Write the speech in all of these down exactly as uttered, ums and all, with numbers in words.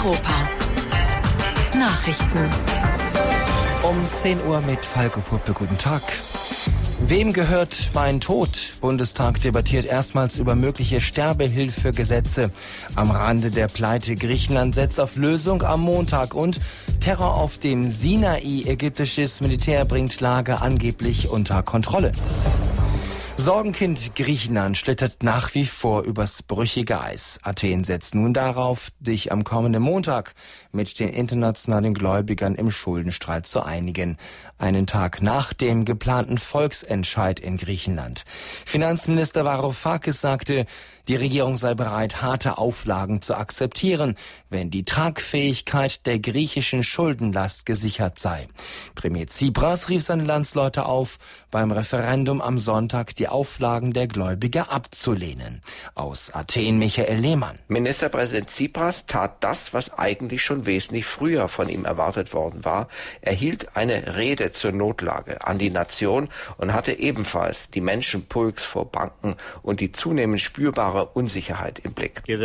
Europa. Nachrichten. Um zehn Uhr mit Falco Puppe. Guten Tag. Wem gehört mein Tod? Bundestag debattiert erstmals über mögliche Sterbehilfegesetze. Am Rande der Pleite Griechenland setzt auf Lösung am Montag. Und Terror auf dem Sinai. Ägyptisches Militär bringt Lage angeblich unter Kontrolle. Sorgenkind Griechenland schlittert nach wie vor übers brüchige Eis. Athen setzt nun darauf, sich am kommenden Montag mit den internationalen Gläubigern im Schuldenstreit zu einigen. Einen Tag nach dem geplanten Volksentscheid in Griechenland. Finanzminister Varoufakis sagte, die Regierung sei bereit, harte Auflagen zu akzeptieren, wenn die Tragfähigkeit der griechischen Schuldenlast gesichert sei. Premier Tsipras rief seine Landsleute auf, beim Referendum am Sonntag die Auflagen der Gläubiger abzulehnen. Aus Athen Michael Lehmann. Ministerpräsident Tsipras tat das, was eigentlich schon wesentlich früher von ihm erwartet worden war. Er hielt eine Rede zur Notlage an die Nation und hatte ebenfalls die Menschenpulks vor Banken und die zunehmend spürbare Unsicherheit im Blick. Die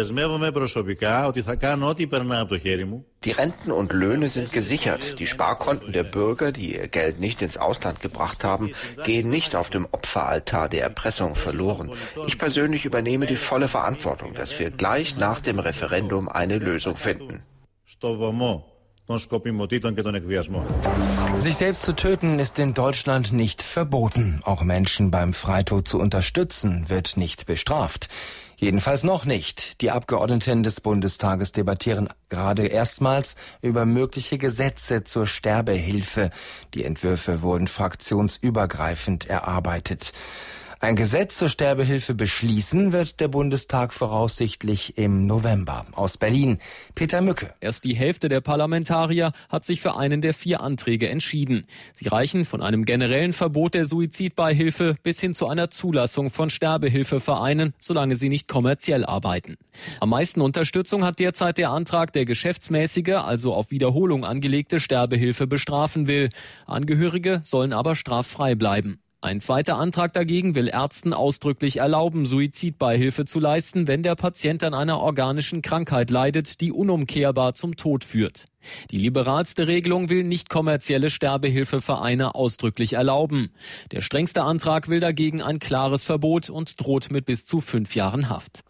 Renten und Löhne sind gesichert. Die Sparkonten der Bürger, die ihr Geld nicht ins Ausland gebracht haben, gehen nicht auf dem Opferaltar der Erpressung verloren. Ich persönlich übernehme die volle Verantwortung, dass wir gleich nach dem Referendum eine Lösung finden. Sich selbst zu töten ist in Deutschland nicht verboten. Auch Menschen beim Freitod zu unterstützen wird nicht bestraft. Jedenfalls noch nicht. Die Abgeordneten des Bundestages debattieren gerade erstmals über mögliche Gesetze zur Sterbehilfe. Die Entwürfe wurden fraktionsübergreifend erarbeitet. Ein Gesetz zur Sterbehilfe beschließen wird der Bundestag voraussichtlich im November. Aus Berlin, Peter Mücke. Erst die Hälfte der Parlamentarier hat sich für einen der vier Anträge entschieden. Sie reichen von einem generellen Verbot der Suizidbeihilfe bis hin zu einer Zulassung von Sterbehilfevereinen, solange sie nicht kommerziell arbeiten. Am meisten Unterstützung hat derzeit der Antrag, der geschäftsmäßige, also auf Wiederholung angelegte Sterbehilfe bestrafen will. Angehörige sollen aber straffrei bleiben. Ein zweiter Antrag dagegen will Ärzten ausdrücklich erlauben, Suizidbeihilfe zu leisten, wenn der Patient an einer organischen Krankheit leidet, die unumkehrbar zum Tod führt. Die liberalste Regelung will nicht kommerzielle Sterbehilfevereine ausdrücklich erlauben. Der strengste Antrag will dagegen ein klares Verbot und droht mit bis zu fünf Jahren Haft.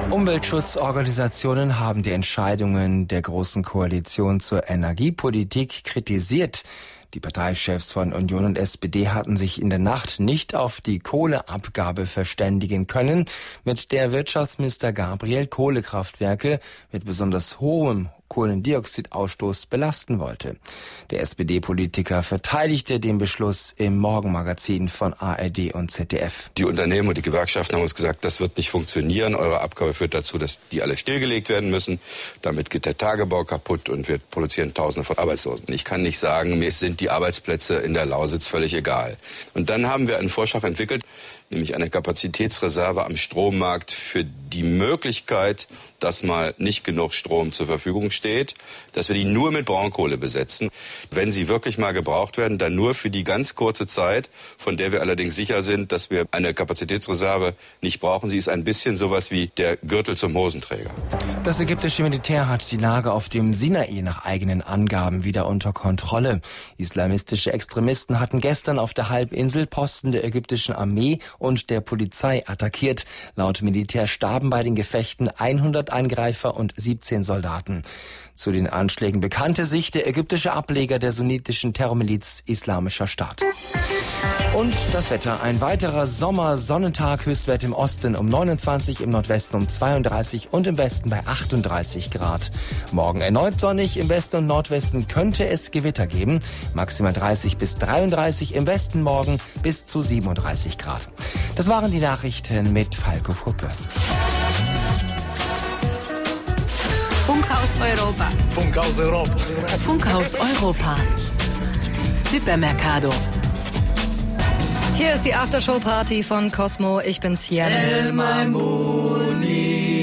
Umweltschutzorganisationen haben die Entscheidungen der Großen Koalition zur Energiepolitik kritisiert. Die Parteichefs von Union und S P D hatten sich in der Nacht nicht auf die Kohleabgabe verständigen können, mit der Wirtschaftsminister Gabriel Kohlekraftwerke mit besonders hohem Kohlendioxidausstoß belasten wollte. Der S P D-Politiker verteidigte den Beschluss im Morgenmagazin von A R D und Z D F. Die Unternehmen und die Gewerkschaften haben uns gesagt, das wird nicht funktionieren. Eure Abgabe führt dazu, dass die alle stillgelegt werden müssen. Damit geht der Tagebau kaputt und wir produzieren Tausende von Arbeitslosen. Ich kann nicht sagen, mir sind die Arbeitsplätze in der Lausitz völlig egal. Und dann haben wir einen Vorschlag entwickelt, nämlich eine Kapazitätsreserve am Strommarkt für die Möglichkeit, dass mal nicht genug Strom zur Verfügung steht, dass wir die nur mit Braunkohle besetzen. Wenn sie wirklich mal gebraucht werden, dann nur für die ganz kurze Zeit, von der wir allerdings sicher sind, dass wir eine Kapazitätsreserve nicht brauchen. Sie ist ein bisschen sowas wie der Gürtel zum Hosenträger. Das ägyptische Militär hat die Lage auf dem Sinai nach eigenen Angaben wieder unter Kontrolle. Islamistische Extremisten hatten gestern auf der Halbinsel Posten der ägyptischen Armee und der Polizei attackiert. Laut Militär starben bei den Gefechten hundert Angreifer und siebzehn Soldaten. Zu den Anschlägen bekannte sich der ägyptische Ableger der sunnitischen Terrormiliz Islamischer Staat. Und das Wetter. Ein weiterer Sommersonnentag, Höchstwert im Osten um neunundzwanzig, im Nordwesten um zweiunddreißig und im Westen bei achtunddreißig Grad. Morgen erneut sonnig, im Westen und Nordwesten könnte es Gewitter geben. Maximal dreißig bis dreiunddreißig, im Westen morgen bis zu siebenunddreißig Grad. Das waren die Nachrichten mit Falco Puppe. Funkhaus Europa. Funkhaus Europa. Funkhaus Europa. Supermercado. Hier ist die Aftershow-Party von Cosmo. Ich bin's hier. El Maimoni.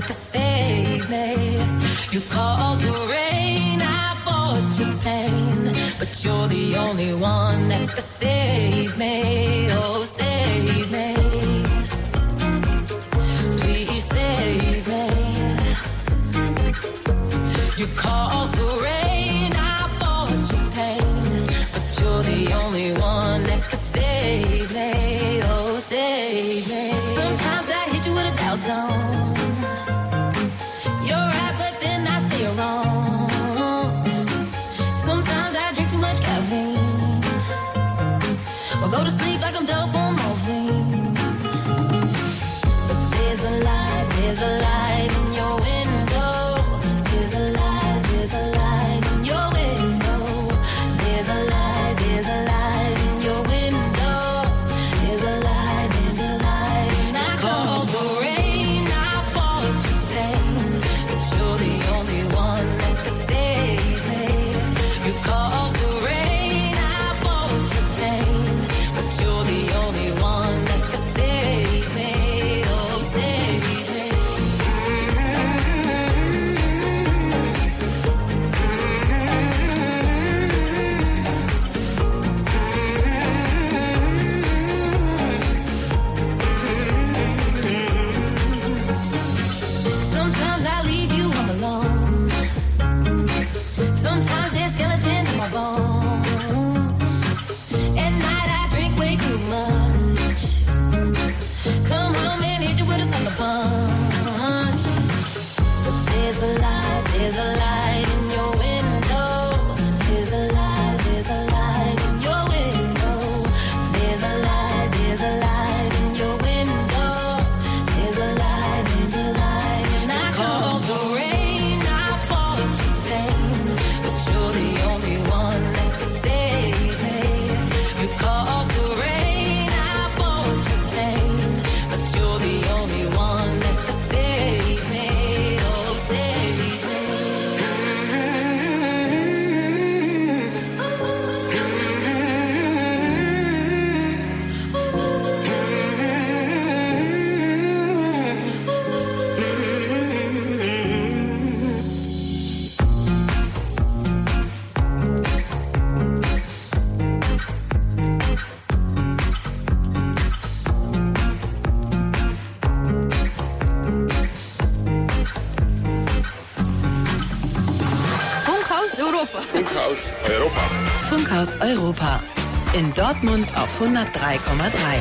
that could save me. You caused the rain, I bought your pain, but you're the only one that could save me. Oh, save me. Please save me. You caused the rain, I bought your pain, but you're the only one that could save me. Oh, save me. Sometimes I hit you with a doubt zone. You're right, but then I say you're wrong. Sometimes I drink too much caffeine, or go to sleep like I'm dope on morphine. But there's a light, there's a light in your window. There's a light, there's a light in your window. There's a light, there's a light in your window. There's a light, there's a light. And I called the rain, I bought you pain, but you're the only one that could save me. You caused the rain, I bought you pain, but you're the only one that could save me. Oh, save me. Sometimes I leave you home alone. Sometimes there's skeletons in my bones. At night I drink way too much. Come home and hit you with a sucker punch. But there's a light, there's a light in your window. There's a light, there's a light in your window. There's a light, there's a light in your window. There's a light, there's a light. And I called the rain, I bought you pain, but you're the only one that could save me. You caused the rain, I bought you pain, but you're the only one that could save me. Oh, save me. Funkhaus Europa. Funkhaus Europa. Funkhaus Europa. In Dortmund auf hundertdrei Komma drei.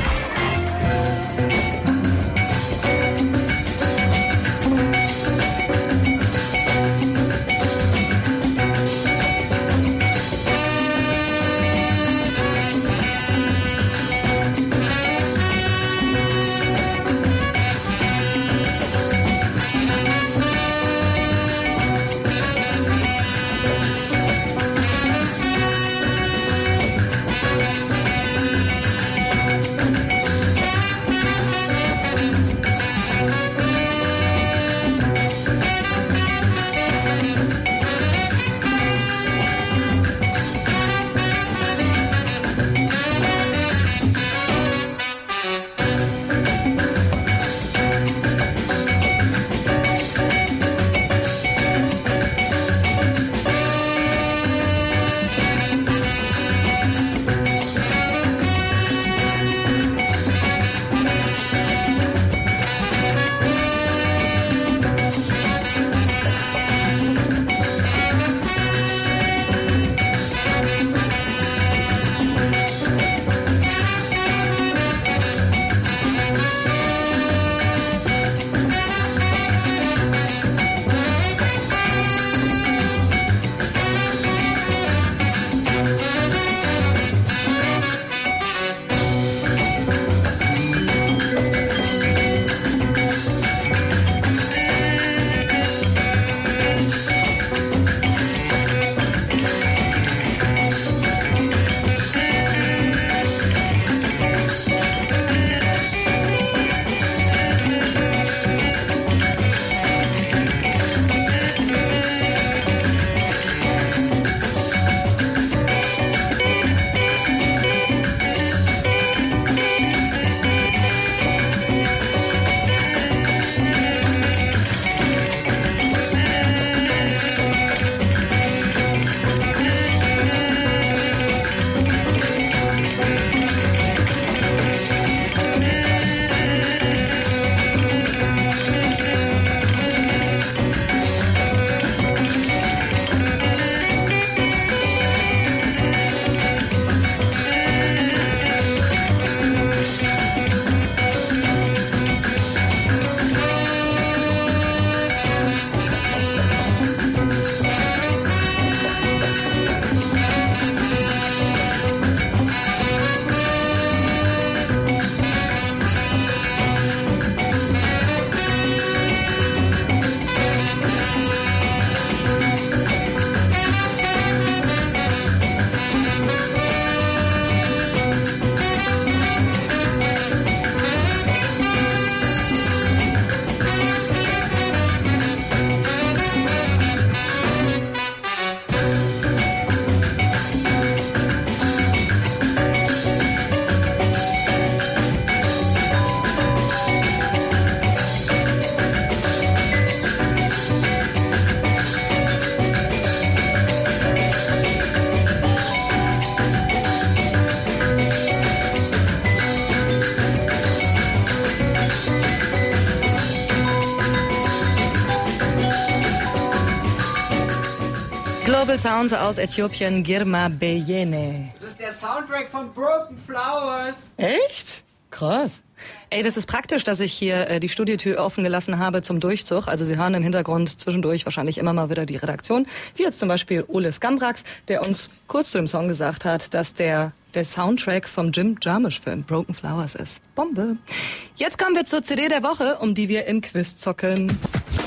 Global Sounds aus Äthiopien, Girma Beyene. Das ist der Soundtrack von Broken Flowers. Echt? Krass. Ey, das ist praktisch, dass ich hier äh, die Studiotür offen gelassen habe zum Durchzug. Also Sie hören im Hintergrund zwischendurch wahrscheinlich immer mal wieder die Redaktion. Wie jetzt zum Beispiel Ole Skambrax, der uns kurz zu dem Song gesagt hat, dass der der Soundtrack vom Jim Jarmusch-Film Broken Flowers ist. Bombe. Jetzt kommen wir zur C D der Woche, um die wir im Quiz zocken.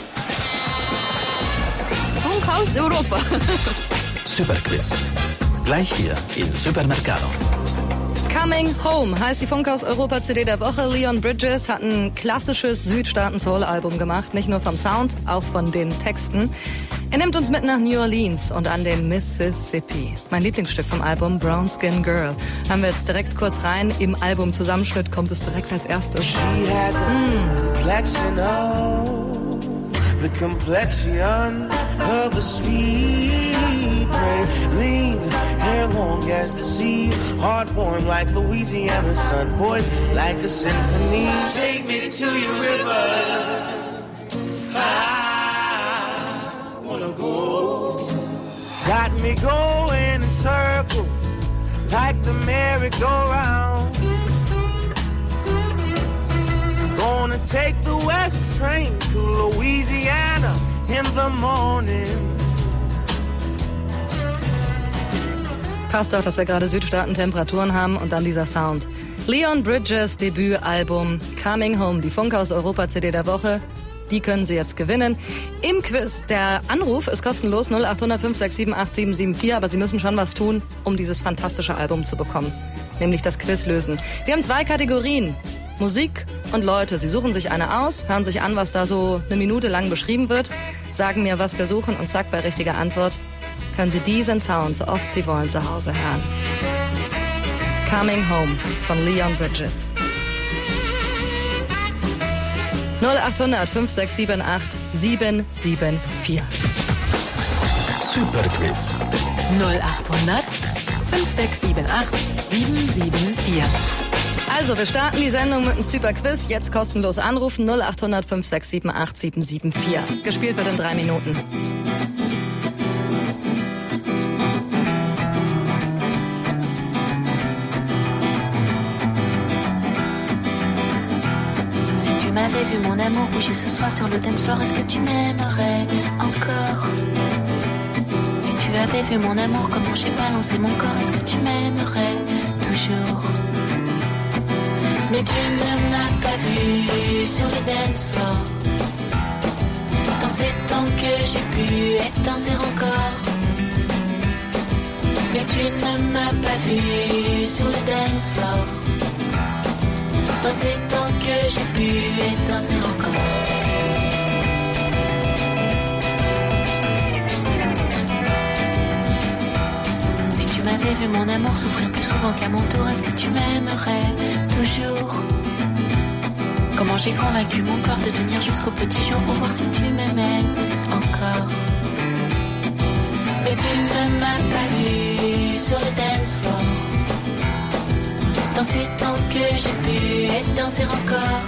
Funkhaus Europa. Superquiz. Gleich hier in Supermercado. Coming Home heißt die Funkhaus Europa C D der Woche. Leon Bridges hat ein klassisches Südstaaten-Soul-Album gemacht. Nicht nur vom Sound, auch von den Texten. Er nimmt uns mit nach New Orleans und an den Mississippi. Mein Lieblingsstück vom Album, Brown Skin Girl. Hören wir jetzt direkt kurz rein. Im Albumzusammenschnitt kommt es direkt als erstes. The complexion of a sweet praline, hair long as the sea, heart warm like Louisiana sun, voice like a symphony. Take me to your river, I wanna go. Got me going in circles like the merry-go-round. Gonna take the west train to Louisiana in the morning. Passt doch, dass wir gerade Südstaaten-Temperaturen haben und dann dieser Sound. Leon Bridges Debütalbum Coming Home, die Funkhaus Europa C D der Woche. Die können Sie jetzt gewinnen im Quiz. Der Anruf ist kostenlos null acht null null fünf sechs sieben acht sieben sieben vier, aber Sie müssen schon was tun, um dieses fantastische Album zu bekommen. Nämlich das Quiz lösen. Wir haben zwei Kategorien. Musik und Leute. Sie suchen sich eine aus, hören sich an, was da so eine Minute lang beschrieben wird, sagen mir, was wir suchen und zack, bei richtiger Antwort können Sie diesen Sound so oft Sie wollen zu Hause hören. Coming Home von Leon Bridges. null acht null null fünf sechs sieben acht sieben sieben vier. Superquiz. null acht null null fünf sechs sieben acht sieben sieben vier. Also, wir starten die Sendung mit einem super Quiz. Jetzt kostenlos anrufen null acht null null fünf sechs sieben acht sieben sieben vier. Gespielt wird in drei Minuten. Si tu m'avais vu mon amour bouger ce soir sur le dance floor, est-ce que tu m'aimerais encore? Si tu avais vu mon amour comment j'ai balancé mon corps, est-ce que tu m'aimerais toujours? Mais tu ne m'as pas vu sur le dance floor. Danser tant que j'ai pu et danser encore. Mais tu ne m'as pas vu sur le dance floor. Danser tant que j'ai pu et danser encore. Si tu m'avais vu mon amour souffrir plus souvent qu'à mon tour, est-ce que tu m'aimerais toujours? Comment j'ai convaincu mon corps de tenir jusqu'au petit jour pour voir si tu m'aimais encore. Mais tu ne m'as pas vu sur le dance floor. Danser tant que j'ai pu et danser encore.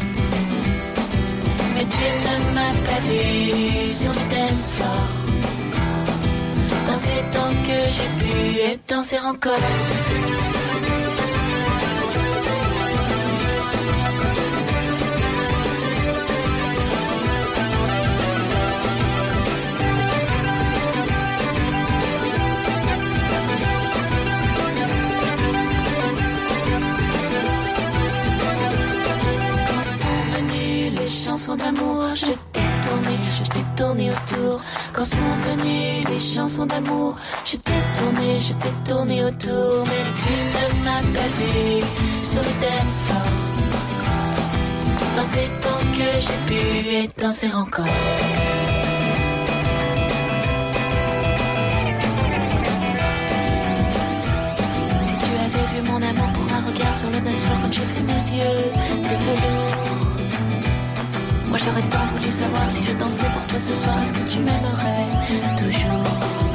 Mais tu ne m'as pas vu sur le dance floor. Danser tant que j'ai pu et danser encore. Chansons d'amour, je t'ai tourné, je t'ai tourné autour. Quand sont venues les chansons d'amour, je t'ai tourné, je t'ai tourné autour. Mais tu ne m'as pas vu sur le dance floor. Danser tant que j'ai pu et danser encore. Si tu avais vu mon amour pour un regard sur le dance floor comme j'ai fait mes yeux de velours. Moi j'aurais tant voulu savoir si je dansais pour toi ce soir, est-ce que tu m'aimerais toujours?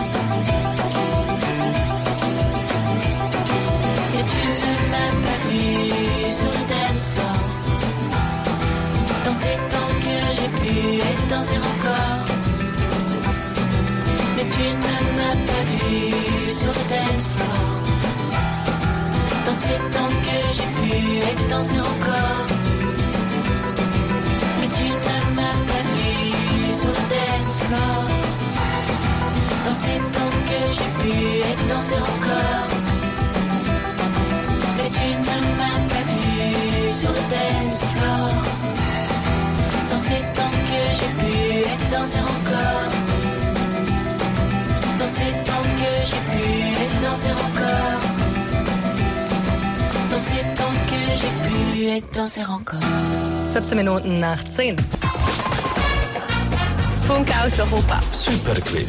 Et tu ne m'as pas vu sur le dance floor. Danser tant que j'ai pu et danser encore. Mais tu ne m'as pas vu sur le dance floor. Danser tant que j'ai pu et danser encore. Mais tu ne m'as pas vu sur le dance floor. Danser tant que j'ai pu et danser encore. Mais tu ne m'as pas vu sur le dance floor. Danser tant que j'ai pu et danser encore. Danser tant que j'ai pu et danser encore. Danser tant que j'ai pu et danser encore. siebzehn Minuten nach zehn. Funk aus Europa. Superquiz.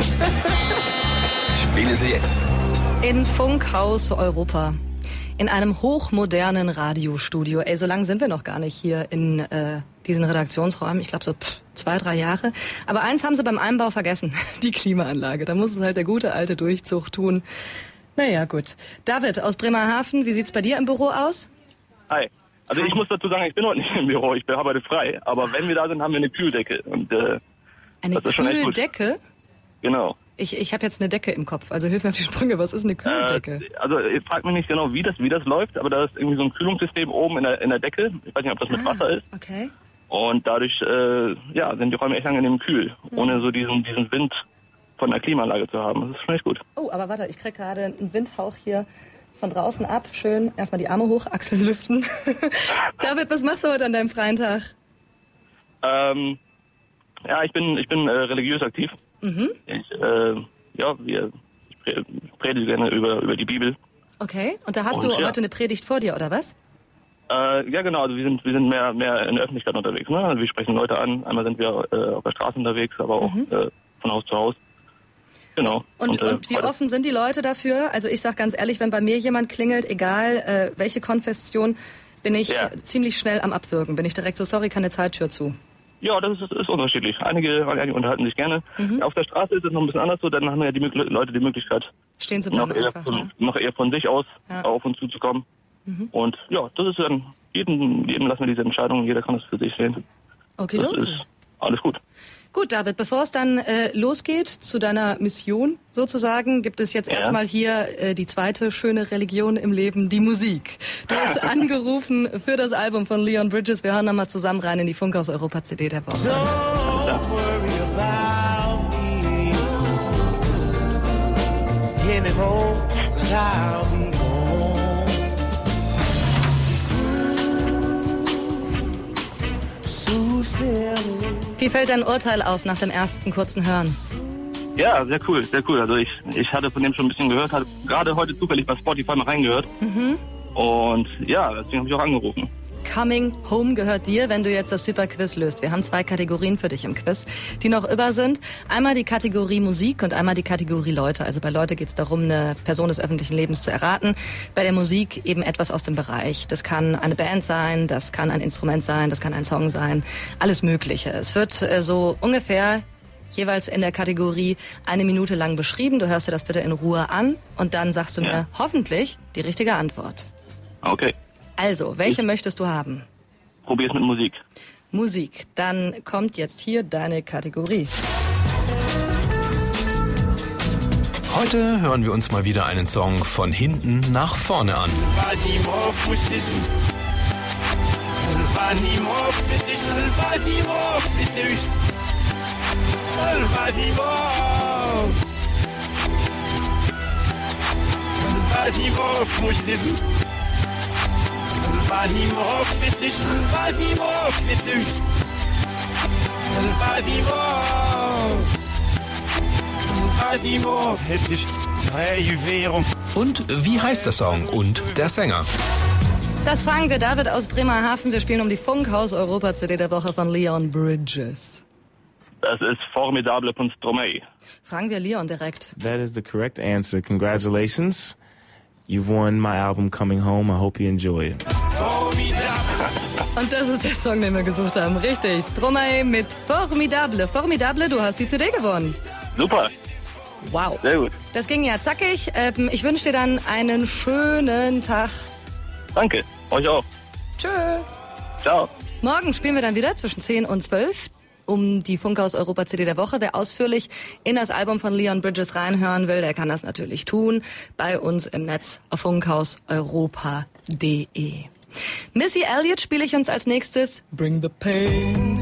Spielen Sie jetzt. In Funkhaus Europa. In einem hochmodernen Radiostudio. Ey, so lange sind wir noch gar nicht hier in äh, diesen Redaktionsräumen. Ich glaube so pff, zwei, drei Jahre. Aber eins haben sie beim Einbau vergessen. Die Klimaanlage. Da muss es halt der gute alte Durchzug tun. Naja, gut. David aus Bremerhaven, wie sieht's bei dir im Büro aus? Hi. Also ich muss dazu sagen, ich bin heute nicht im Büro. Ich bin heute frei. Aber wenn wir da sind, haben wir eine Kühldecke. Und, äh, eine das ist schon echt gut. Kühldecke? Genau. Ich, ich habe jetzt eine Decke im Kopf, also hilf mir auf die Sprünge. Was ist eine Kühldecke? Äh, also ich frage mich nicht genau, wie das wie das läuft, aber da ist irgendwie so ein Kühlungssystem oben in der in der Decke. Ich weiß nicht, ob das mit ah, Wasser ist. Okay. Und dadurch äh, ja, sind die Räume echt angenehm kühl, mhm. ohne so diesen diesen Wind von der Klimaanlage zu haben. Das ist schon echt gut. Oh, aber warte, ich krieg gerade einen Windhauch hier von draußen ab. Schön, erstmal die Arme hoch, Achseln lüften. David, was machst du heute an deinem freien Tag? Ähm, ja, ich bin ich bin äh, religiös aktiv. Mhm. Ich äh, Ja, wir, ich predige gerne über, über die Bibel. Okay, und da hast und, du ja. heute eine Predigt vor dir, oder was? Äh, ja, genau, also wir sind, wir sind mehr, mehr in der Öffentlichkeit unterwegs. Ne? Also wir sprechen Leute an, einmal sind wir äh, auf der Straße unterwegs, aber auch mhm. äh, von Haus zu Haus. Genau. Und, und, äh, und wie offen sind die Leute dafür? Also ich sag ganz ehrlich, wenn bei mir jemand klingelt, egal äh, welche Konfession, bin ich ja. ziemlich schnell am Abwürgen. Bin ich direkt so, sorry, keine Zeittür zu. Ja, das ist, ist unterschiedlich. Einige, einige unterhalten sich gerne. Mhm. Auf der Straße ist es noch ein bisschen anders so, dann haben ja die Leute die Möglichkeit, stehen zu bleiben, noch, eher einfach, von, ja. noch eher von sich aus ja. auf uns zuzukommen. Mhm. Und ja, das ist dann, jedem, jedem lassen wir diese Entscheidung, jeder kann es für sich sehen. Okay, das ist alles gut. Gut, David, bevor es dann äh, losgeht zu deiner Mission sozusagen, gibt es jetzt ja. erstmal hier äh, die zweite schöne Religion im Leben, die Musik. Du hast angerufen für das Album von Leon Bridges. Wir hören nochmal zusammen rein in die Funkhaus Europa C D der Woche. Don't worry about me. Get it home, 'cause I'll be home. Smooth, smooth sailing. Wie fällt dein Urteil aus nach dem ersten kurzen Hören? Ja, sehr cool, sehr cool. Also ich, ich hatte von dem schon ein bisschen gehört, hatte gerade heute zufällig bei Spotify mal reingehört. Mhm. Und ja, deswegen habe ich auch angerufen. Coming Home gehört dir, wenn du jetzt das Superquiz löst. Wir haben zwei Kategorien für dich im Quiz, die noch über sind. Einmal die Kategorie Musik und einmal die Kategorie Leute. Also bei Leute geht es darum, eine Person des öffentlichen Lebens zu erraten. Bei der Musik eben etwas aus dem Bereich. Das kann eine Band sein, das kann ein Instrument sein, das kann ein Song sein. Alles Mögliche. Es wird äh, so ungefähr jeweils in der Kategorie eine Minute lang beschrieben. Du hörst dir das bitte in Ruhe an und dann sagst du ja. mir hoffentlich die richtige Antwort. Okay. Also, welche ich möchtest du haben? Probier's mit Musik. Musik. Dann kommt jetzt hier deine Kategorie. Heute hören wir uns mal wieder einen Song von hinten nach vorne an. Und wie heißt der Song und der Sänger? Das fragen wir David aus Bremerhaven. Wir spielen um die Funkhaus Europa C D der Woche von Leon Bridges. Das ist Formidable von Stromae. Fragen wir Leon direkt. That is the correct answer. Congratulations. You've won my album Coming Home. I hope you enjoy it. Und das ist der Song, den wir gesucht haben. Richtig. Stromae mit Formidable. Formidable, du hast die C D gewonnen. Super. Wow. Sehr gut. Das ging ja zackig. Ähm, ich wünsche dir dann einen schönen Tag. Danke. Euch auch. Tschö. Ciao. Morgen spielen wir dann wieder zwischen zehn und zwölf. um die Funkhaus Europa C D der Woche. Wer ausführlich in das Album von Leon Bridges reinhören will, der kann das natürlich tun bei uns im Netz auf funkhaus europa punkt de. Missy Elliott spiele ich uns als nächstes. Bring the pain.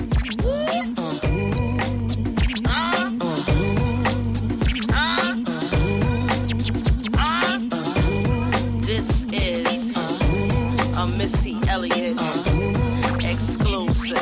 This is a Missy Elliott exclusive.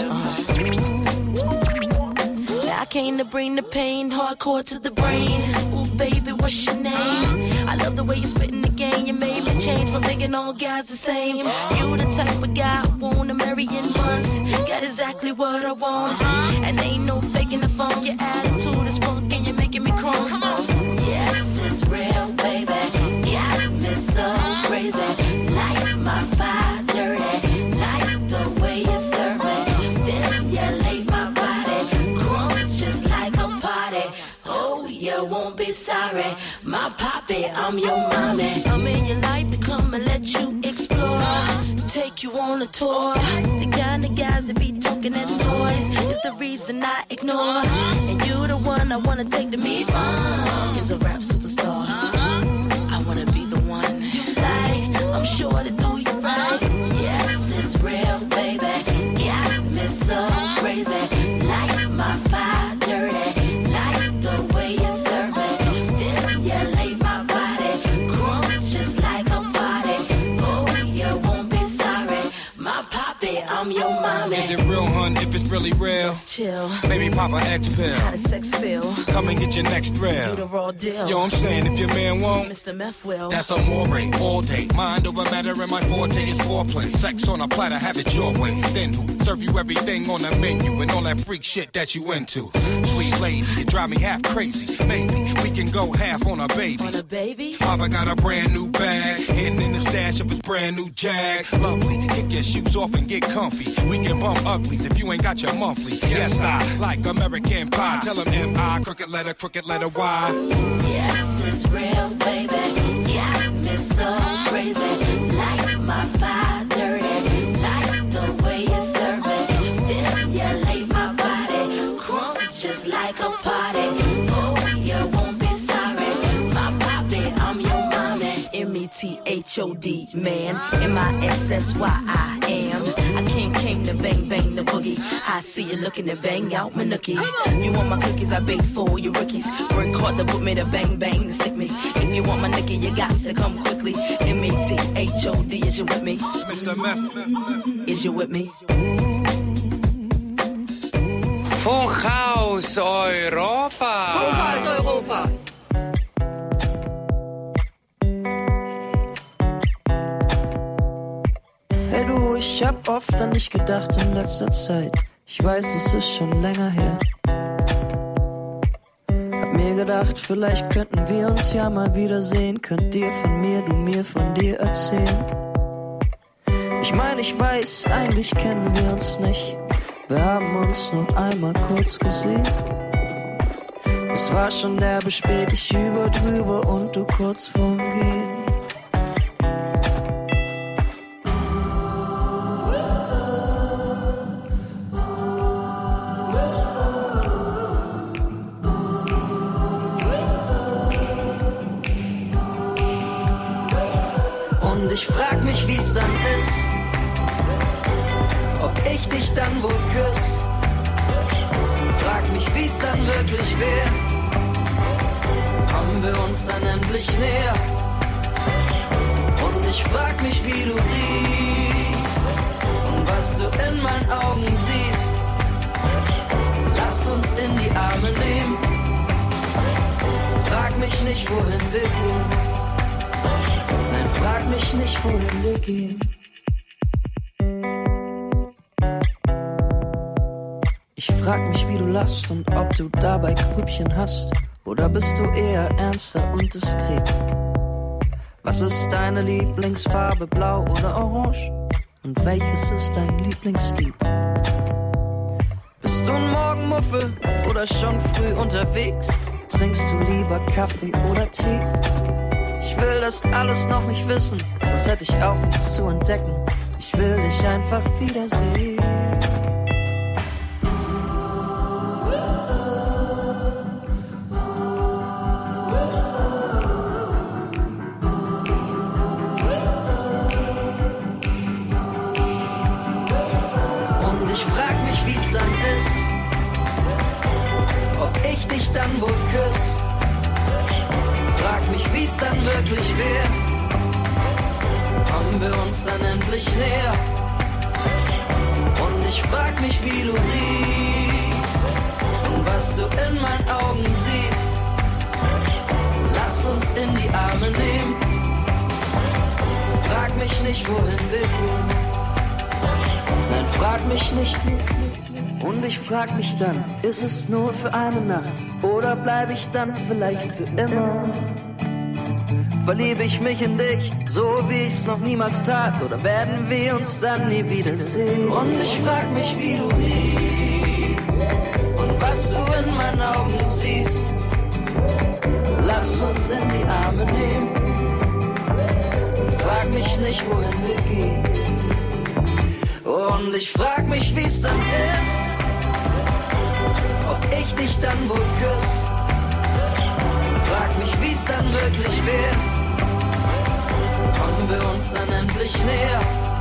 I came to bring the pain, hardcore to the brain. Ooh, baby, what's your name? I love the way you spit in the game. You made me change from thinking all guys the same. You the type of guy I wanna marry in months. Got exactly what I want. And ain't no faking the phone. Your attitude is funk and you're making me crunk. Yes, it's real, baby. Got me so crazy. Like my fire dirty. Like the way you serve me. Stimulate my body. Crunk just like a party. Oh, you won't be sorry. My poppy, I'm your mommy. I'm in your life to come and let you explore. Take you on a tour. The kind of guys that be talking that noise is the reason I ignore. And you the one I wanna take to meet mom. Is a rap superstar. I wanna be the one you like. I'm sure to do you right. Yes, it's real, baby. Got me so crazy. Like my fire dirty. Like the way you serve me. Stimulate my body. Crunk just like a party. Oh, you won't be sorry. My poppy, I'm your mommy. Is it real, hun? If it's really real, let's chill. Baby, pop an X pill. How does sex feel? Come and get your next thrill. You the raw deal. Yo, I'm saying if your man won't, Mister Meth will. That's amore all day. Mind over matter and my forte is foreplay. Sex on a platter, have it your way. Then who serve you everything on the menu and all that freak shit that you into? Sweet lady, you drive me half crazy. Maybe we can go half on a baby. On a baby? Papa got a brand new bag, hidden in the stash of his brand new Jag. Lovely, kick your shoes off and get comfy. We can bump uglies if you ain't got your monthly. Yes, I like American Pie. Tell him M I, crooked letter, crooked letter Y. Yes, it's real, baby. Got me so crazy. Like my fire dirty. Like the way you serve me. Stimulate my body. Crunk just like a party. Oh, you won't be sorry. My poppy, I'm your mommy. M E T H O D, man. M I S S Y I am. I came, came to bang, bang the boogie. I see you looking to bang out my nookie. You want my cookies, I bake for you rookies. Work hard to put me to bang, bang to stick me. If you want my nookie, you got to come quickly. M E T H O D, is you with me? Mister Meth. Is you with me? Funkhaus Europa. Funkhaus Europa. Hey du, ich hab oft an dich gedacht in letzter Zeit. Ich weiß, es ist schon länger her. Hab mir gedacht, vielleicht könnten wir uns ja mal wiedersehen. Könnt dir von mir, du mir von dir erzählen. Ich mein, ich weiß, eigentlich kennen wir uns nicht. Wir haben uns nur einmal kurz gesehen. Es war schon derbe spät, ich über drüber und du kurz vorm Gehen. Und ich frag mich, wie's dann ist, ob ich dich dann wohl küss. Frag mich, wie's dann wirklich wär, kommen wir uns dann endlich näher. Und ich frag mich, wie du riechst und was du in meinen Augen siehst. Lass uns in die Arme nehmen, frag mich nicht, wohin wir gehen. Nein, frag mich nicht, wohin wir gehen. Ich frag mich, wie du lachst und ob du dabei Grübchen hast. Oder bist du eher ernster und diskret? Was ist deine Lieblingsfarbe, blau oder orange? Und welches ist dein Lieblingslied? Bist du ein Morgenmuffel oder schon früh unterwegs? Trinkst du lieber Kaffee oder Tee? Ich will das alles noch nicht wissen, sonst hätte ich auch nichts zu entdecken. Ich will dich einfach wiedersehen. dann wohl küss. Frag mich, wie's dann wirklich wär. Kommen wir uns dann endlich näher? Und ich frag mich, wie du riechst und was du in meinen Augen siehst. Lass uns in die Arme nehmen. Frag mich nicht, wohin wir gehen. Nein, frag mich nicht. Und ich frag mich dann, ist es nur für eine Nacht? Oder bleib ich dann vielleicht für immer? Verliebe ich mich in dich, so wie ich's noch niemals tat? Oder werden wir uns dann nie wiedersehen? Und ich frag mich, wie du riechst und was du in meinen Augen siehst. Lass uns in die Arme nehmen. Frag mich nicht, wohin wir gehen. Und ich frag mich, wie's dann ist, ob ich dich dann wohl küss. Frag mich, wie's dann wirklich wär. Kommen wir uns dann endlich näher?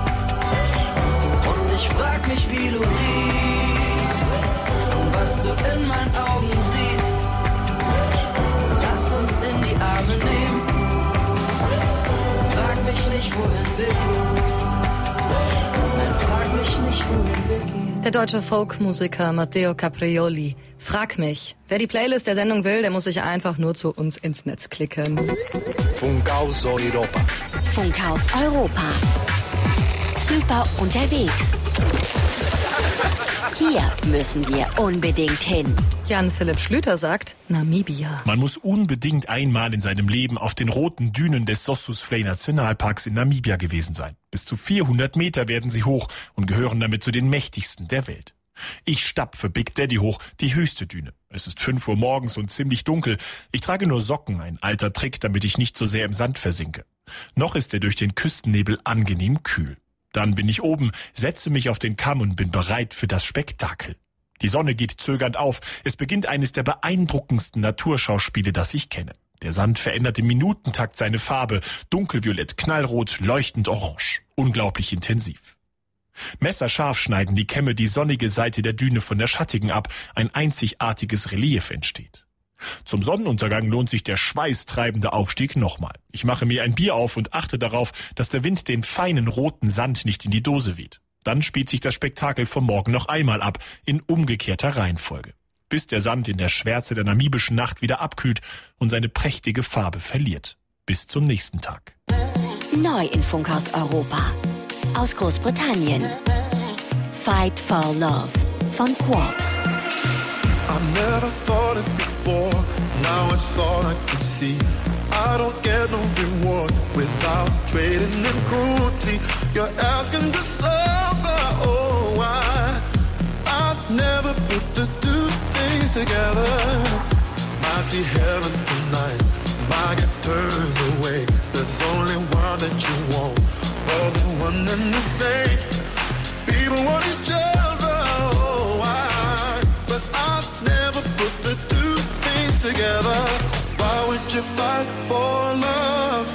Und ich frag mich, wie du riechst und was du in meinen Augen siehst. Lass uns in die Arme nehmen. Frag mich nicht, wohin wir gehen. Nein, frag mich nicht, wohin wir gehen. Der deutsche Folkmusiker Matteo Caprioli. Frag mich. Wer die Playlist der Sendung will, der muss sich einfach nur zu uns ins Netz klicken. Funkhaus Europa. Funkhaus Europa. Super unterwegs. Hier müssen wir unbedingt hin. Jan-Philipp Schlüter sagt Namibia. Man muss unbedingt einmal in seinem Leben auf den roten Dünen des Sossusvlei Nationalparks in Namibia gewesen sein. Bis zu vierhundert Meter werden sie hoch und gehören damit zu den mächtigsten der Welt. Ich stapfe Big Daddy hoch, die höchste Düne. Es ist fünf Uhr morgens und ziemlich dunkel. Ich trage nur Socken, ein alter Trick, damit ich nicht so sehr im Sand versinke. Noch ist er durch den Küstennebel angenehm kühl. Dann bin ich oben, setze mich auf den Kamm und bin bereit für das Spektakel. Die Sonne geht zögernd auf. Es beginnt eines der beeindruckendsten Naturschauspiele, das ich kenne. Der Sand verändert im Minutentakt seine Farbe. Dunkelviolett, knallrot, leuchtend orange. Unglaublich intensiv. Messerscharf schneiden die Kämme die sonnige Seite der Düne von der schattigen ab. Ein einzigartiges Relief entsteht. Zum Sonnenuntergang lohnt sich der schweißtreibende Aufstieg nochmal. Ich mache mir ein Bier auf und achte darauf, dass der Wind den feinen roten Sand nicht in die Dose weht. Dann spielt sich das Spektakel vom Morgen noch einmal ab, in umgekehrter Reihenfolge. Bis der Sand in der Schwärze der namibischen Nacht wieder abkühlt und seine prächtige Farbe verliert. Bis zum nächsten Tag. Neu in Funkhaus Europa. Aus Großbritannien. Fight for Love von Quarps. I've never thought it before, now it's all I can see. I don't get no reward without trading in cruelty. You're asking to suffer, oh why? I've never put the two things together. Might see heaven tonight, might get turned away. There's only one that you want, all the one and the same. People want each other, oh why? But I've never put the two things together. Why would you fight for love?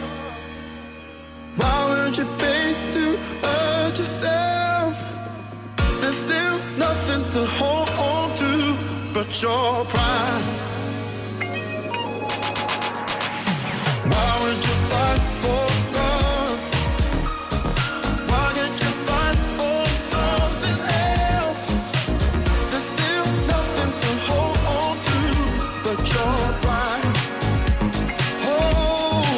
Why would you pay to hurt yourself? There's still nothing to hold on to but your pride. Why would you fight for love? Why can't you fight for something else? There's still nothing to hold on to but your pride. Oh,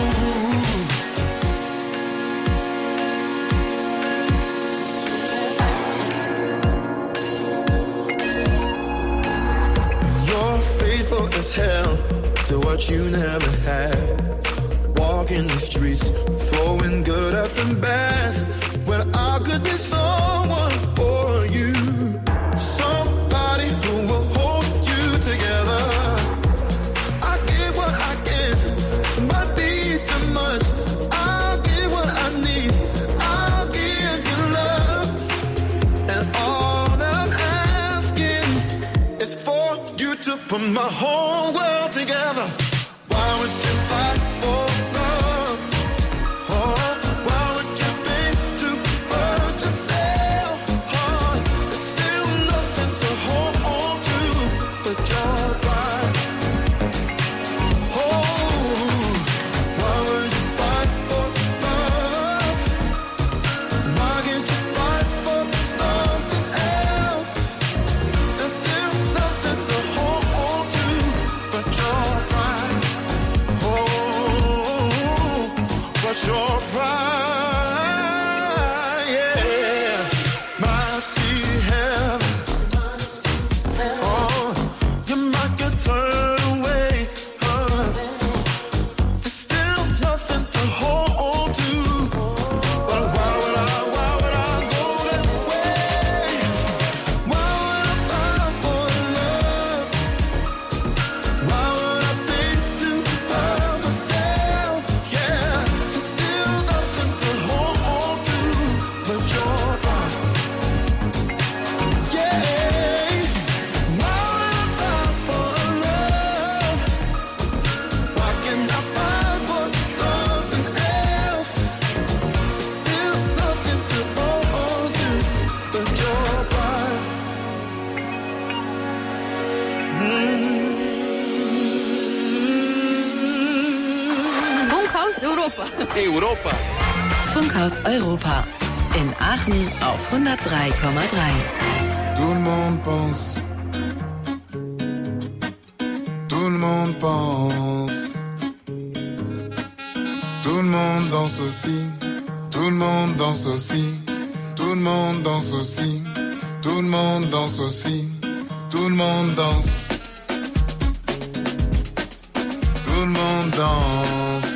you're faithful as hell to what you never had. Walking the streets, throwing good after bad, when I could be someone for you. Somebody who will hold you together. I give what I can, might be too much. I'll give what I need, I'll give you love. And all that I'm asking is for you to put my whole world together. Why would you fight for love? Oh, why would you pay to hurt yourself? Oh, there's still nothing to hold on to but your pride. but your pride, yeah. Mercy heaven, oh, you might get turned away, huh? There's still nothing to hold on to. But why would I, why would I go that way? Why would I fight for love? Why would I think to hurt myself? Yeah, there's still nothing to hold on to but your pride. Yeah, why would I fight for love? Why can't I fight for something else? There's still nothing to hold on to but your pride. Funkhaus Europa. Europa. Funkhaus Europa. In Aachen auf hundertdrei Komma drei. Tout le monde pense. Tout le monde pense. Tout le monde danse aussi. Tout le monde danse aussi. Tout le monde danse aussi. Tout le monde danse aussi. Tout le monde danse. Tout le monde danse.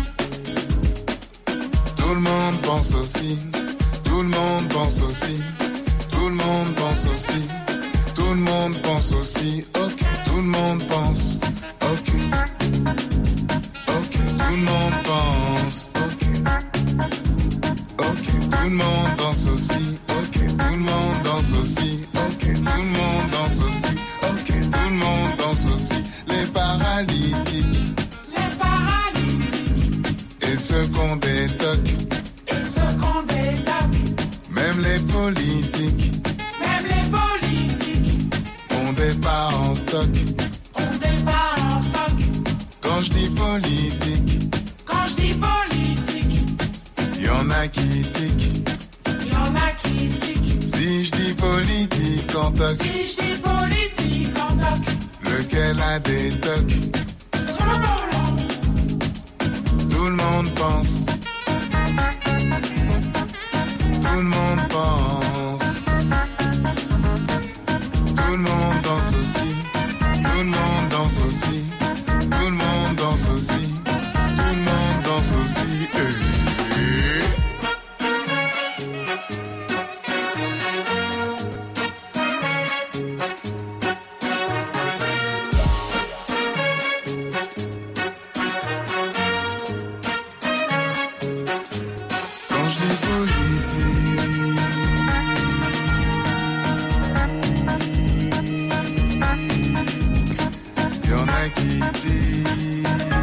Tout le monde pense aussi. Tout le monde pense aussi. Tout le monde pense aussi. Tout le monde pense aussi. Ok, tout le monde pense. Ok. Ok, tout le monde pense. Ok. Ok, tout le monde danse aussi. Ok, tout le monde danse aussi. Ok, tout le monde danse aussi. Ok, tout le monde danse aussi. Les paralytiques. Les paralytiques. Et ceux qu'on détoque. Et ceux qu'on détoque. Même les politiques. Même les politiques. On départ en stock. On départ en stock. Quand je dis politique. Quand je dis politique. Y'en a qui tiquent. Y'en a qui tiquent. Si je dis politique en toc. Si je dis politique en toc. Lequel a des tocs. Tout le monde pense. Tout le monde pense. Tout le monde danse aussi. Tout le monde danse aussi. Tout le monde danse aussi. Tout le monde danse aussi. Eh, eh. Quand je dis politique, y'en a qui disent.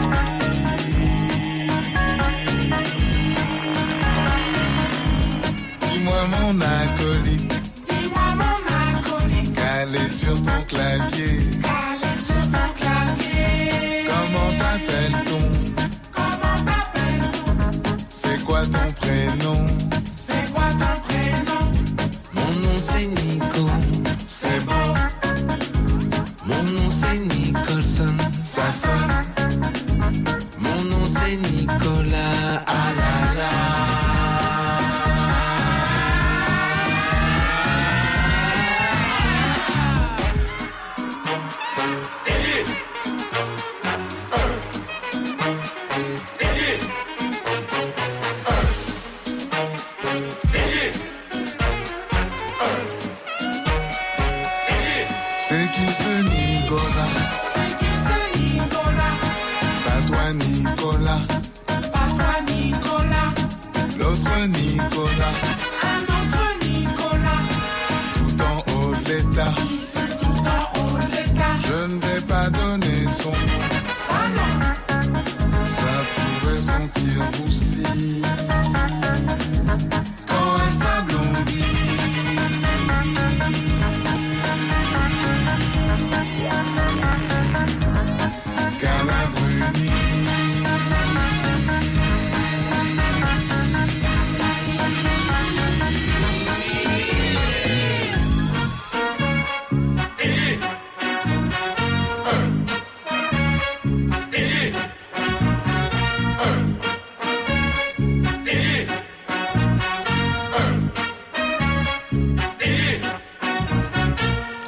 Dis-moi mon acolyte. Dis-moi mon acolyte. Calé sur ton clavier. Calé sur ton clavier. Comment t'appelle-t-on? Comment t'appelle-t-on? C'est quoi ton prénom? C'est quoi ton prénom? Mon nom c'est Nico. C'est bon. Mon nom c'est Nicholson. Ça sonne. Mon nom c'est Nicolas. Ah là là. C'est qui ce Nicolas? C'est qui ce Nicolas? Pas toi Nicolas. Pas toi Nicolas. L'autre Nicolas. Un autre Nicolas. Tout en haut de l'état. Tout en haut de l'état. Je ne vais pas donner son nom. Ça non. Ça pourrait sentir roussi. Quand Alpha blondit. Carla Bruni.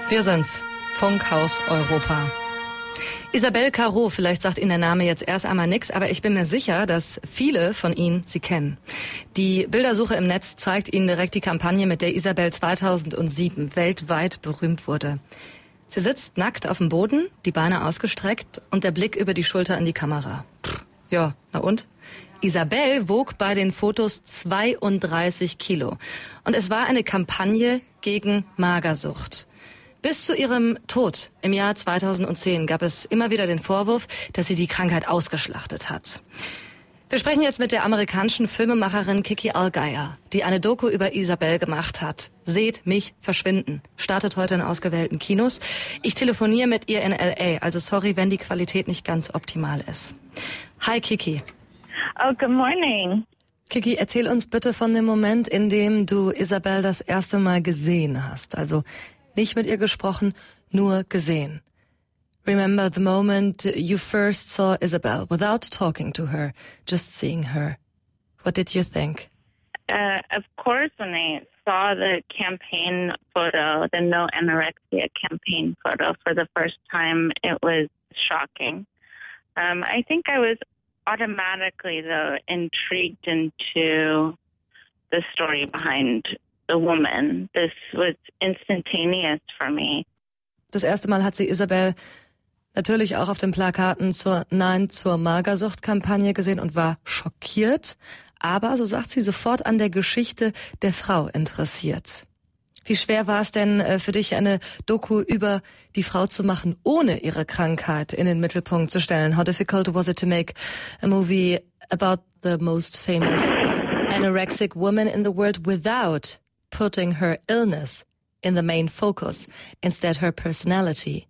Wir sind's. Funkhaus Europa. Isabelle Carrot, vielleicht sagt Ihnen der Name jetzt erst einmal nix, aber ich bin mir sicher, dass viele von Ihnen sie kennen. Die Bildersuche im Netz zeigt Ihnen direkt die Kampagne, mit der Isabelle zweitausendsieben weltweit berühmt wurde. Sie sitzt nackt auf dem Boden, die Beine ausgestreckt und der Blick über die Schulter in die Kamera. Pff, ja, na und? Isabelle wog bei den Fotos zweiunddreißig Kilo. Und es war eine Kampagne gegen Magersucht. Bis zu ihrem Tod im Jahr zweitausendzehn gab es immer wieder den Vorwurf, dass sie die Krankheit ausgeschlachtet hat. Wir sprechen jetzt mit der amerikanischen Filmemacherin Kiki Allgeier, die eine Doku über Isabelle gemacht hat. Seht mich verschwinden. Startet heute in ausgewählten Kinos. Ich telefoniere mit ihr in L A, also sorry, wenn die Qualität nicht ganz optimal ist. Hi Kiki. Oh, good morning. Kiki, erzähl uns bitte von dem Moment, in dem du Isabelle das erste Mal gesehen hast. Also nicht mit ihr gesprochen, nur gesehen. Remember the moment you first saw Isabelle without talking to her, just seeing her. What did you think? Uh, of course, when I saw the campaign photo, the No Anorexia campaign photo for the first time, it was shocking. Um, I think I was automatically, though, intrigued into the story behind the woman. This was instantaneous for me. Das erste Mal hat sie Isabelle natürlich auch auf den Plakaten zur Nein zur Magersucht-Kampagne gesehen und war schockiert, aber, so sagt sie, sofort an der Geschichte der Frau interessiert. Wie schwer war es denn für dich, eine Doku über die Frau zu machen, ohne ihre Krankheit in den Mittelpunkt zu stellen? How difficult was it to make a movie about the most famous anorexic woman in the world without putting her illness in the main focus, instead her personality?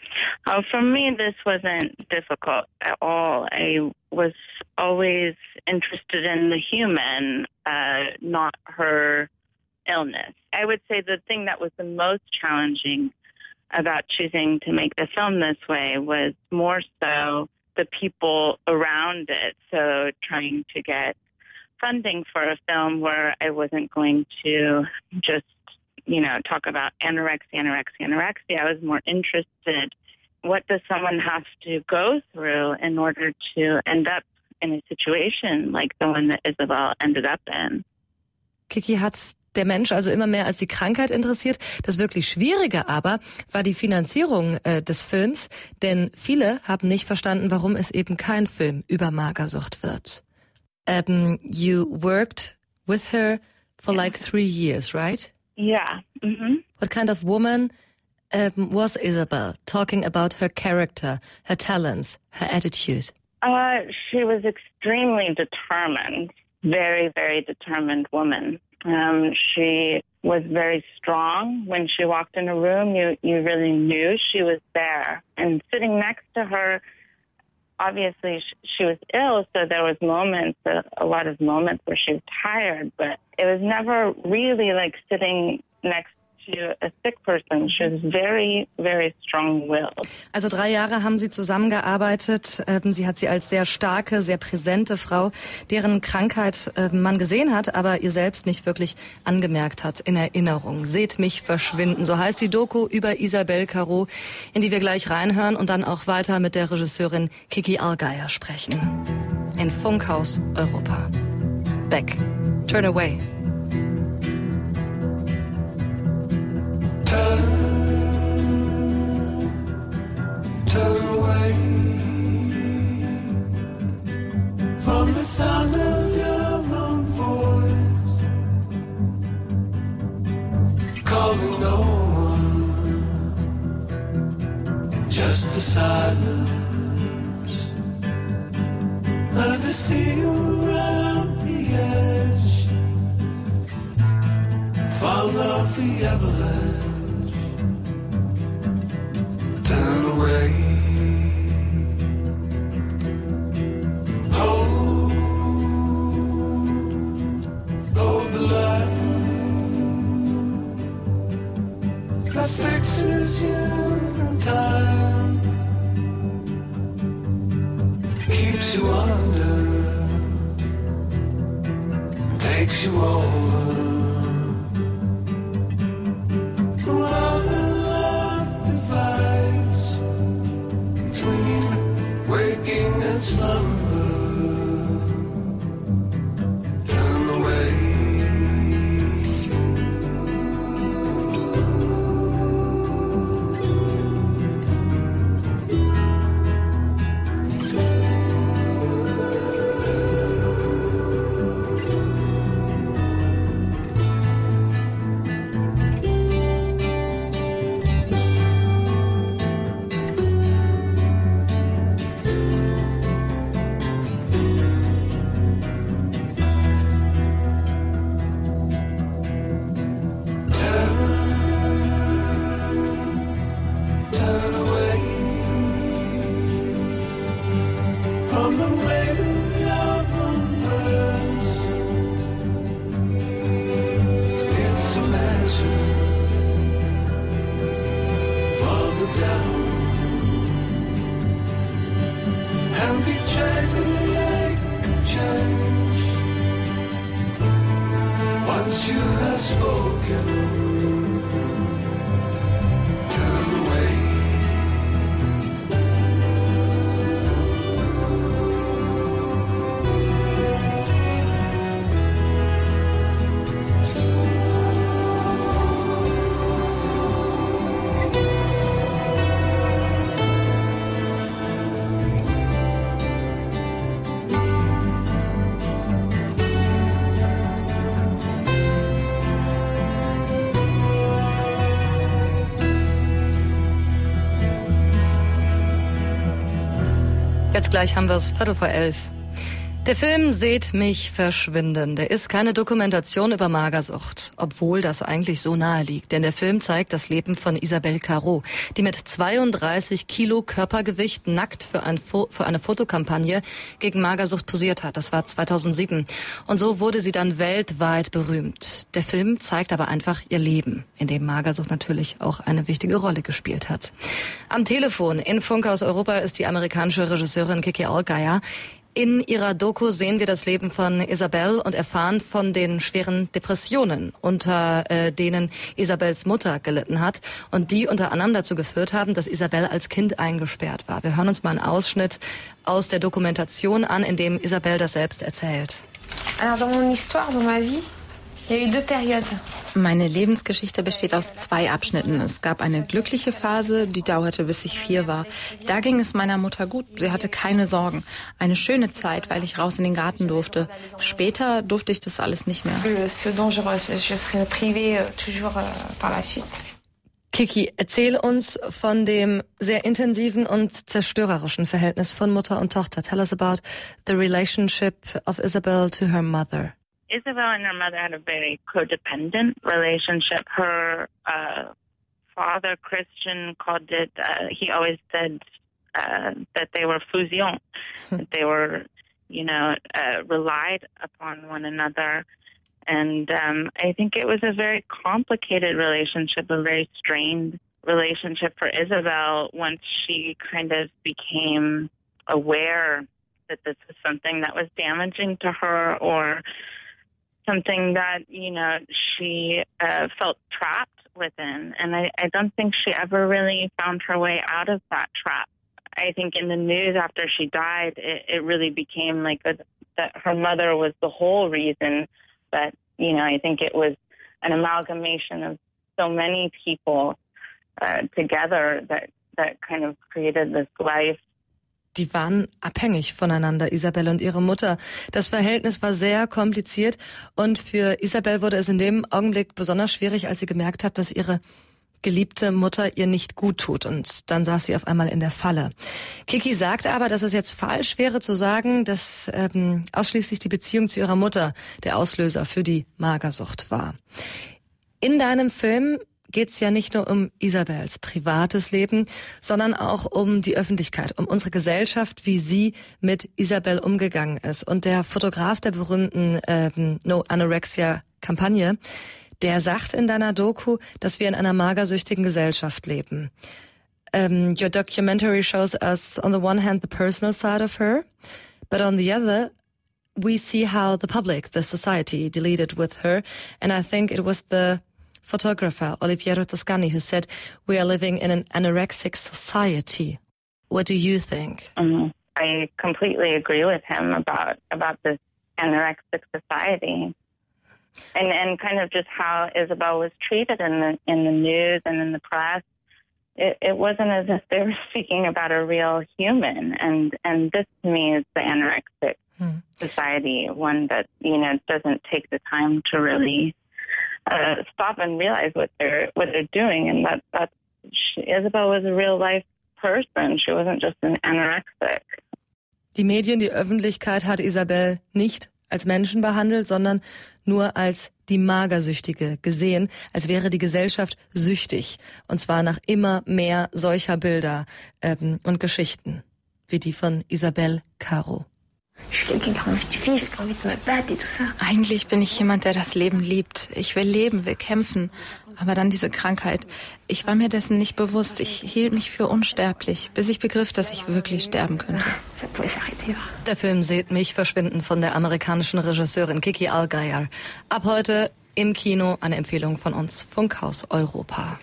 Oh, for me, this wasn't difficult at all. I was always interested in the human, uh, not her illness. I would say the thing that was the most challenging about choosing to make the film this way was more so the people around it. So trying to get funding for a film where I wasn't going to just, you know, talk about anorexia, anorexia, anorexia. I was more interested, what does someone have to go through in order to end up in a situation like the one that Isabelle ended up in? Kiki, hat der Mensch also immer mehr als die Krankheit interessiert. Das wirklich Schwierige aber war die Finanzierung äh, des Films, denn viele haben nicht verstanden, warum es eben kein Film über Magersucht wird. Um, you worked with her for like three years, right? Yeah. Mm-hmm. What kind of woman um, was Isabelle, talking about her character, her talents, her attitude? Uh, she was extremely determined, very, very determined woman. Um, she was very strong. When she walked in a room, you, you really knew she was there. And sitting next to her, obviously she was ill, so there was moments, a, a lot of moments where she was tired, but it was never really like sitting next to a sick person. She was very, very strong-willed. Also drei Jahre haben sie zusammengearbeitet. Sie hat sie als sehr starke, sehr präsente Frau, deren Krankheit man gesehen hat, aber ihr selbst nicht wirklich angemerkt hat, in Erinnerung. Seht mich verschwinden. So heißt die Doku über Isabelle Carrot, in die wir gleich reinhören und dann auch weiter mit der Regisseurin Kiki Allgeier sprechen. In Funkhaus Europa. Beck. Turn away. Turn away from the sound of your own voice, calling no one, just a silence. Learn to see you around the edge, follow the avalanche. Turn away. Hold, hold the line that fixes you in time, keeps you under, takes you over. The world and love words you have spoken. Jetzt gleich haben wir es Viertel vor elf. Der Film Seht mich verschwinden, der ist keine Dokumentation über Magersucht, obwohl das eigentlich so nahe liegt. Denn der Film zeigt das Leben von Isabelle Carrot, die mit zweiunddreißig Kilo Körpergewicht nackt für, ein Fo- für eine Fotokampagne gegen Magersucht posiert hat. Das war zweitausendsieben. Und so wurde sie dann weltweit berühmt. Der Film zeigt aber einfach ihr Leben, in dem Magersucht natürlich auch eine wichtige Rolle gespielt hat. Am Telefon in Funkhaus Europa ist die amerikanische Regisseurin Kiki Allgeier. In ihrer Doku sehen wir das Leben von Isabelle und erfahren von den schweren Depressionen, unter äh, denen Isabelles Mutter gelitten hat und die unter anderem dazu geführt haben, dass Isabelle als Kind eingesperrt war. Wir hören uns mal einen Ausschnitt aus der Dokumentation an, in dem Isabelle das selbst erzählt. Alors dans mon histoire, dans ma vie, il y a eu deux périodes. Meine Lebensgeschichte besteht aus zwei Abschnitten. Es gab eine glückliche Phase, die dauerte, bis ich vier war. Da ging es meiner Mutter gut. Sie hatte keine Sorgen. Eine schöne Zeit, weil ich raus in den Garten durfte. Später durfte ich das alles nicht mehr. Ce dont je, je serai privée toujours par la suite. Kiki, erzähl uns von dem sehr intensiven und zerstörerischen Verhältnis von Mutter und Tochter. Tell us about the relationship of Isabelle to her mother. Isabel and her mother had a very codependent relationship. Her uh, father, Christian, called it, uh, he always said uh, that they were fusion, that they were, you know, uh, relied upon one another. And um, I think it was a very complicated relationship, a very strained relationship for Isabel once she kind of became aware that this was something that was damaging to her or something that, you know, she uh, felt trapped within. And I, I don't think she ever really found her way out of that trap. I think in the news after she died, it, it really became like a, that her mother was the whole reason. But, you know, I think it was an amalgamation of so many people uh, together that, that kind of created this life. Die waren abhängig voneinander, Isabelle und ihre Mutter. Das Verhältnis war sehr kompliziert und für Isabelle wurde es in dem Augenblick besonders schwierig, als sie gemerkt hat, dass ihre geliebte Mutter ihr nicht gut tut. Und dann saß sie auf einmal in der Falle. Kiki sagt aber, dass es jetzt falsch wäre zu sagen, dass ähm, ausschließlich die Beziehung zu ihrer Mutter der Auslöser für die Magersucht war. In deinem Film geht's ja nicht nur um Isabelles privates Leben, sondern auch um die Öffentlichkeit, um unsere Gesellschaft, wie sie mit Isabelle umgegangen ist. Und der Fotograf der berühmten ähm, No Anorexia-Kampagne, der sagt in deiner Doku, dass wir in einer magersüchtigen Gesellschaft leben. Um, your documentary shows us, on the one hand, the personal side of her, but on the other, we see how the public, the society, deleted with her. And I think it was the photographer Oliviero Toscani who said, we are living in an anorexic society. What do you think? Mm-hmm. I completely agree with him about, about this anorexic society. And and kind of just how Isabelle was treated in the in the news and in the press. It, it wasn't as if they were speaking about a real human. And, and this to me is the anorexic hmm. society, one that, you know, doesn't take the time to really Uh, stop and realize what they're what they're doing, and that that she, Isabelle was a real life person. She wasn't just an anorexic. Die Medien, die Öffentlichkeit hat Isabelle nicht als Menschen behandelt, sondern nur als die Magersüchtige gesehen, als wäre die Gesellschaft süchtig, und zwar nach immer mehr solcher Bilder ähm, und Geschichten wie die von Isabelle Carrot. Eigentlich bin ich jemand, der das Leben liebt. Ich will leben, will kämpfen. Aber dann diese Krankheit. Ich war mir dessen nicht bewusst. Ich hielt mich für unsterblich, bis ich begriff, dass ich wirklich sterben könnte. Der Film Seht mich verschwinden von der amerikanischen Regisseurin Kiki Allgeier. Ab heute im Kino. Eine Empfehlung von uns, Funkhaus Europa.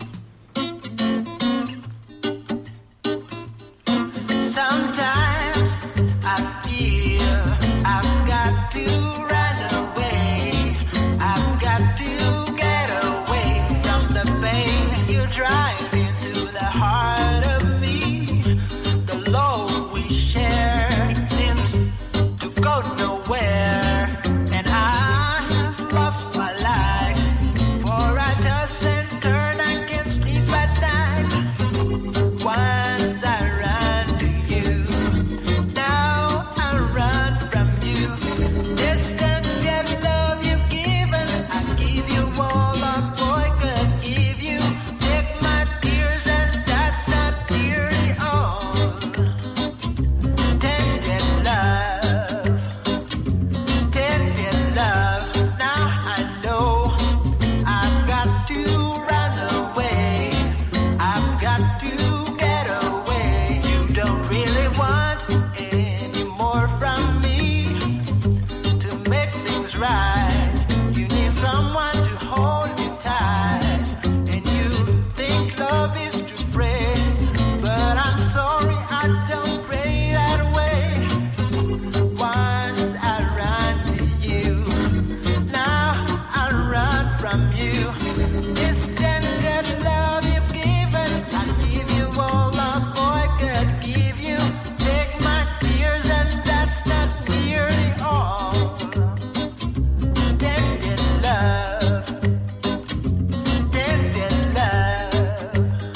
Sometimes I feel I've got to run away. I've got to get away from the pain you drive into the heart of me. The love we share seems to go nowhere, and I have lost my life, for I toss and turn, I can't sleep at night. Once I run to you, now I run from you. Distant yet love you've given, I give you all a boy could give you. Take my tears and that's not nearly all. Tended love, tended love. Now I know I've got to run away. I've got to get away. You don't really want any more from me to make things right. You need someone to hold you tight, and you think love is to pray, but I'm sorry, I don't pray that way. Once I run to you, now I run from you. Distant love you've given, I give you all a boy could give you. Take my tears and that's not nearly all. Tended love, tended love,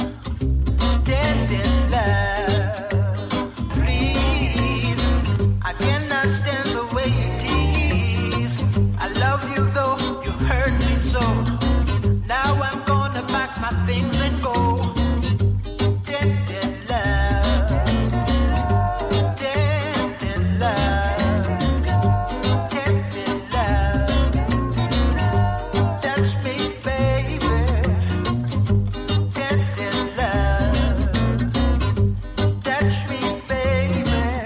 tended love. Please, I cannot stand the way you tease. I love you though you hurt me so. Now I'm gonna pack my things and go. Tended love, tended love, tended love. Touch me, baby. Tended love, touch me, baby.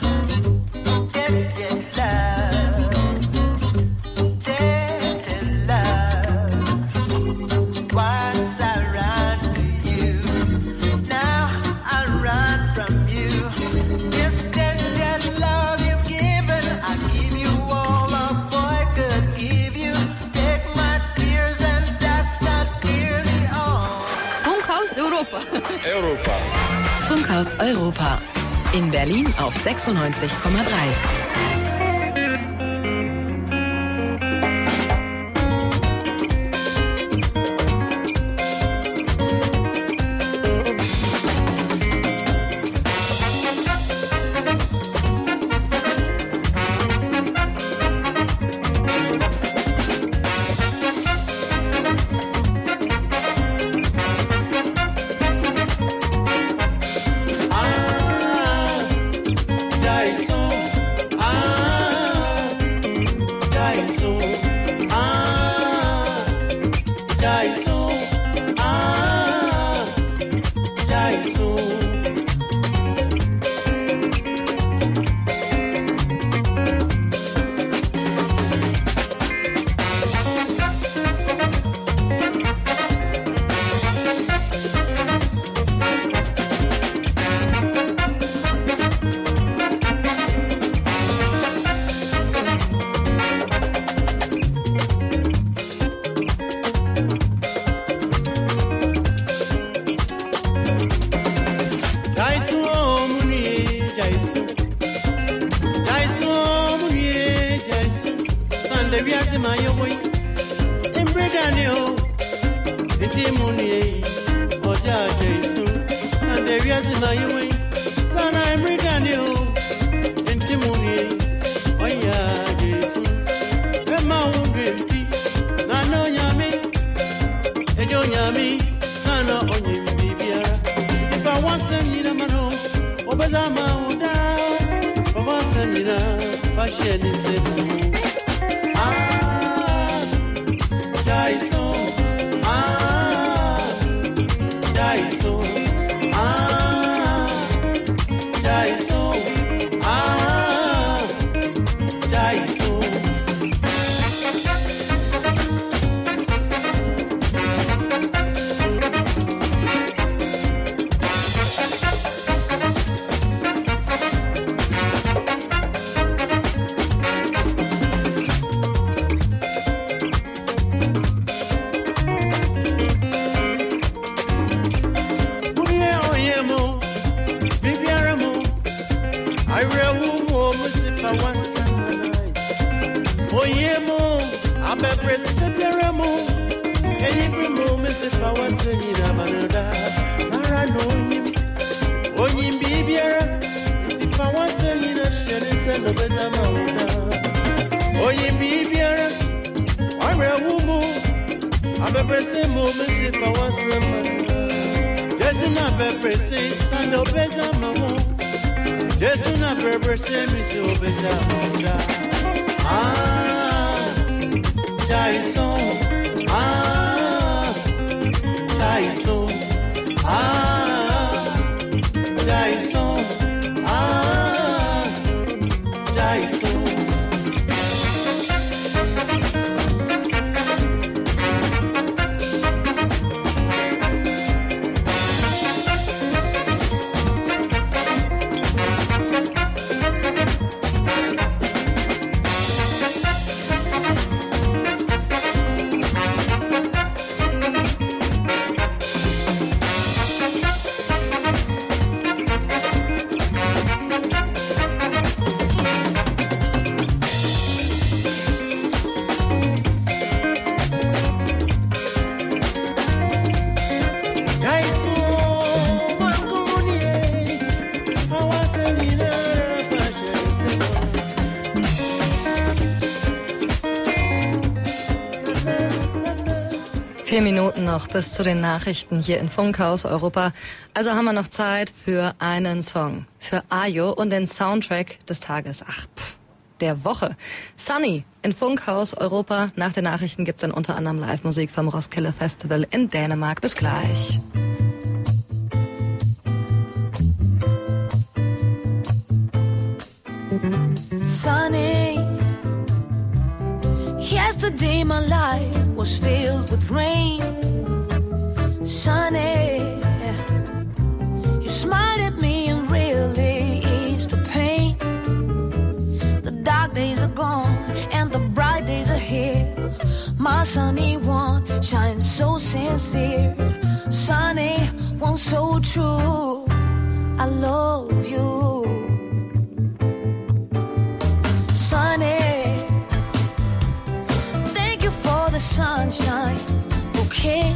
Tended love, tended love. Once I run to you, now I run from you. Distant love you've given, I give you all a boy could give you. Take my tears and that's not nearly all. Funkhaus Europa. Europa. Funkhaus Europa. In Berlin auf sechsundneunzig Komma drei. Oyemo, abebre seperemo. Eyibimo, Miss if I was in Yamanada. Nara no yim. Oyim bibiera. If I was in a shedding and the Bezamona. Oyim bibiera. I'm a woman. Abebre semo, Miss if I was in Yamanada. Just in abebre say, and the Bezamona. Just in abebre say, Miss Bezamona. Ah, Jason. Ah, Jason. Ah, Jason. Ah, Jason. Vier Minuten noch bis zu den Nachrichten hier in Funkhaus Europa. Also haben wir noch Zeit für einen Song. Für Ayo und den Soundtrack des Tages. Ach, pff, der Woche. Sunny in Funkhaus Europa. Nach den Nachrichten gibt's dann unter anderem Live-Musik vom Roskilde Festival in Dänemark. Bis gleich. Sunny. Yesterday my life was filled with rain. Sunny, you smiled at me and really eased the pain. The dark days are gone and the bright days are here. My sunny one shines so sincere. Sunny one so true. I love you. Sunny, sunshine, okay.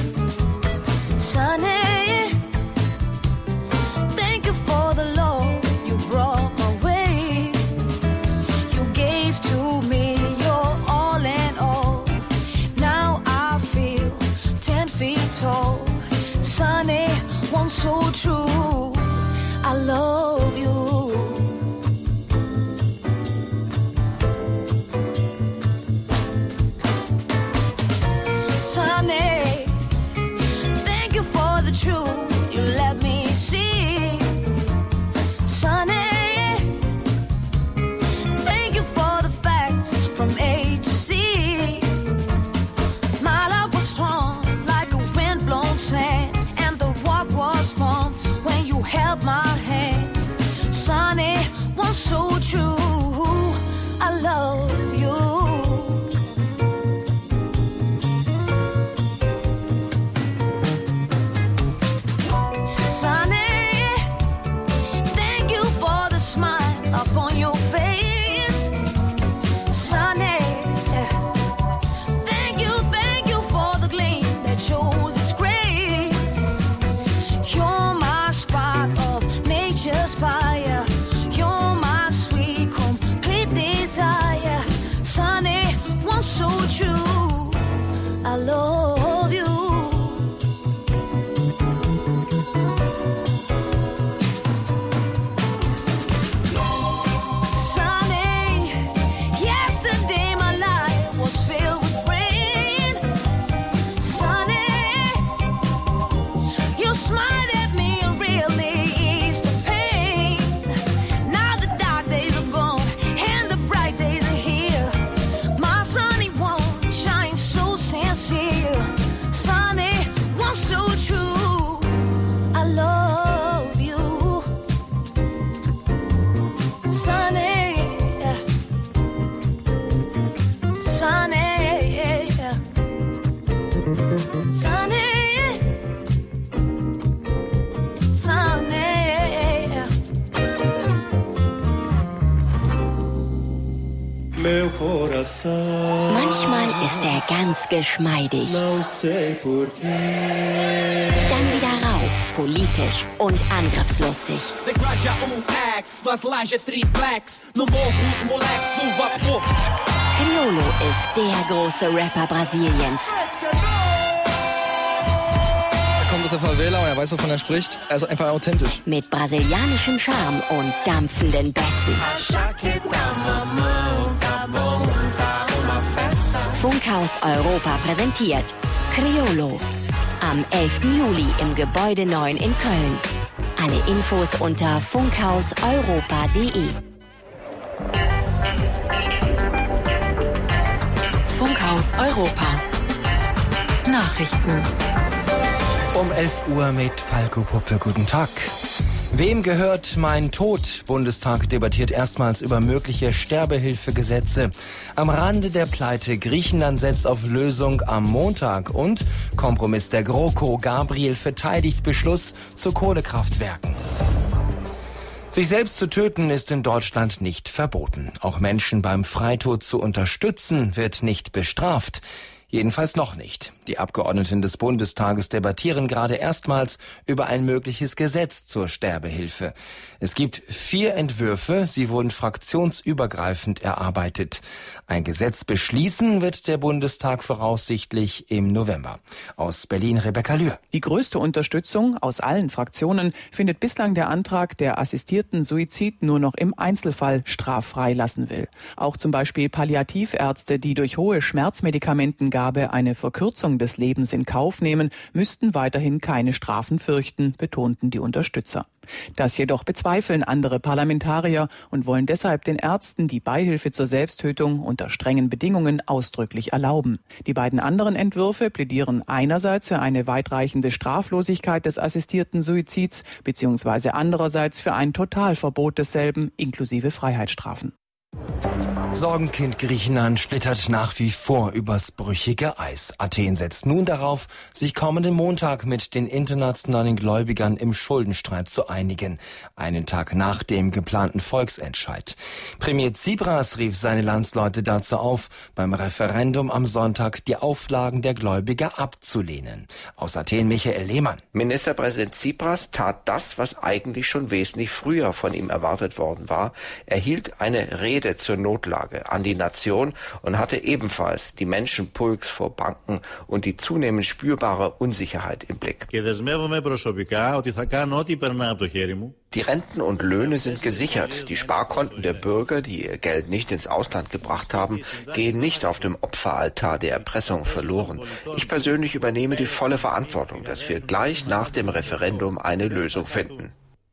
Sunny, thank you for the love you brought my way. You gave to me your all and all. Now I feel ten feet tall. Sunny, one so true. I love you. Manchmal ist er ganz geschmeidig. Dann wieder rau, politisch und angriffslustig. Criolo ist der große Rapper Brasiliens. Er kommt aus der Favela und er weiß, wovon er spricht. Er ist einfach authentisch. Mit brasilianischem Charme und dampfenden Bässen. Funkhaus Europa präsentiert Criolo. Am elften Juli im Gebäude neun in Köln. Alle Infos unter funkhaus europa punkt de. Funkhaus Europa. Nachrichten. Um elf Uhr mit Falco Puppe. Guten Tag. Wem gehört mein Tod? Bundestag debattiert erstmals über mögliche Sterbehilfegesetze. Am Rande der Pleite. Griechenland setzt auf Lösung am Montag. Und Kompromiss der GroKo. Gabriel verteidigt Beschluss zu Kohlekraftwerken. Sich selbst zu töten ist in Deutschland nicht verboten. Auch Menschen beim Freitod zu unterstützen wird nicht bestraft. Jedenfalls noch nicht. Die Abgeordneten des Bundestages debattieren gerade erstmals über ein mögliches Gesetz zur Sterbehilfe. Es gibt vier Entwürfe, sie wurden fraktionsübergreifend erarbeitet. Ein Gesetz beschließen wird der Bundestag voraussichtlich im November. Aus Berlin Rebecca Lühr. Die größte Unterstützung aus allen Fraktionen findet bislang der Antrag, der assistierten Suizid nur noch im Einzelfall straffrei lassen will. Auch zum Beispiel Palliativärzte, die durch hohe Schmerzmedikamentengabe eine Verkürzung des Lebens in Kauf nehmen, müssten weiterhin keine Strafen fürchten, betonten die Unterstützer. Das jedoch bezweifeln andere Parlamentarier und wollen deshalb den Ärzten die Beihilfe zur Selbsttötung unter strengen Bedingungen ausdrücklich erlauben. Die beiden anderen Entwürfe plädieren einerseits für eine weitreichende Straflosigkeit des assistierten Suizids bzw. andererseits für ein Totalverbot desselben inklusive Freiheitsstrafen. Sorgenkind Griechenland schlittert nach wie vor übers brüchige Eis. Athen setzt nun darauf, sich kommenden Montag mit den internationalen Gläubigern im Schuldenstreit zu einigen. Einen Tag nach dem geplanten Volksentscheid. Premier Tsipras rief seine Landsleute dazu auf, beim Referendum am Sonntag die Auflagen der Gläubiger abzulehnen. Aus Athen Michael Lehmann. Ministerpräsident Tsipras tat das, was eigentlich schon wesentlich früher von ihm erwartet worden war. Er hielt eine Rede zur Notlage an die Nation und hatte ebenfalls die Menschenpulks vor Banken und die zunehmend spürbare Unsicherheit im Blick. Die Renten und Löhne sind gesichert. Die Sparkonten der Bürger, die ihr Geld nicht ins Ausland gebracht haben, gehen nicht auf dem Opferaltar der Erpressung verloren. Ich persönlich übernehme die volle Verantwortung, dass wir gleich nach dem Referendum eine Lösung finden.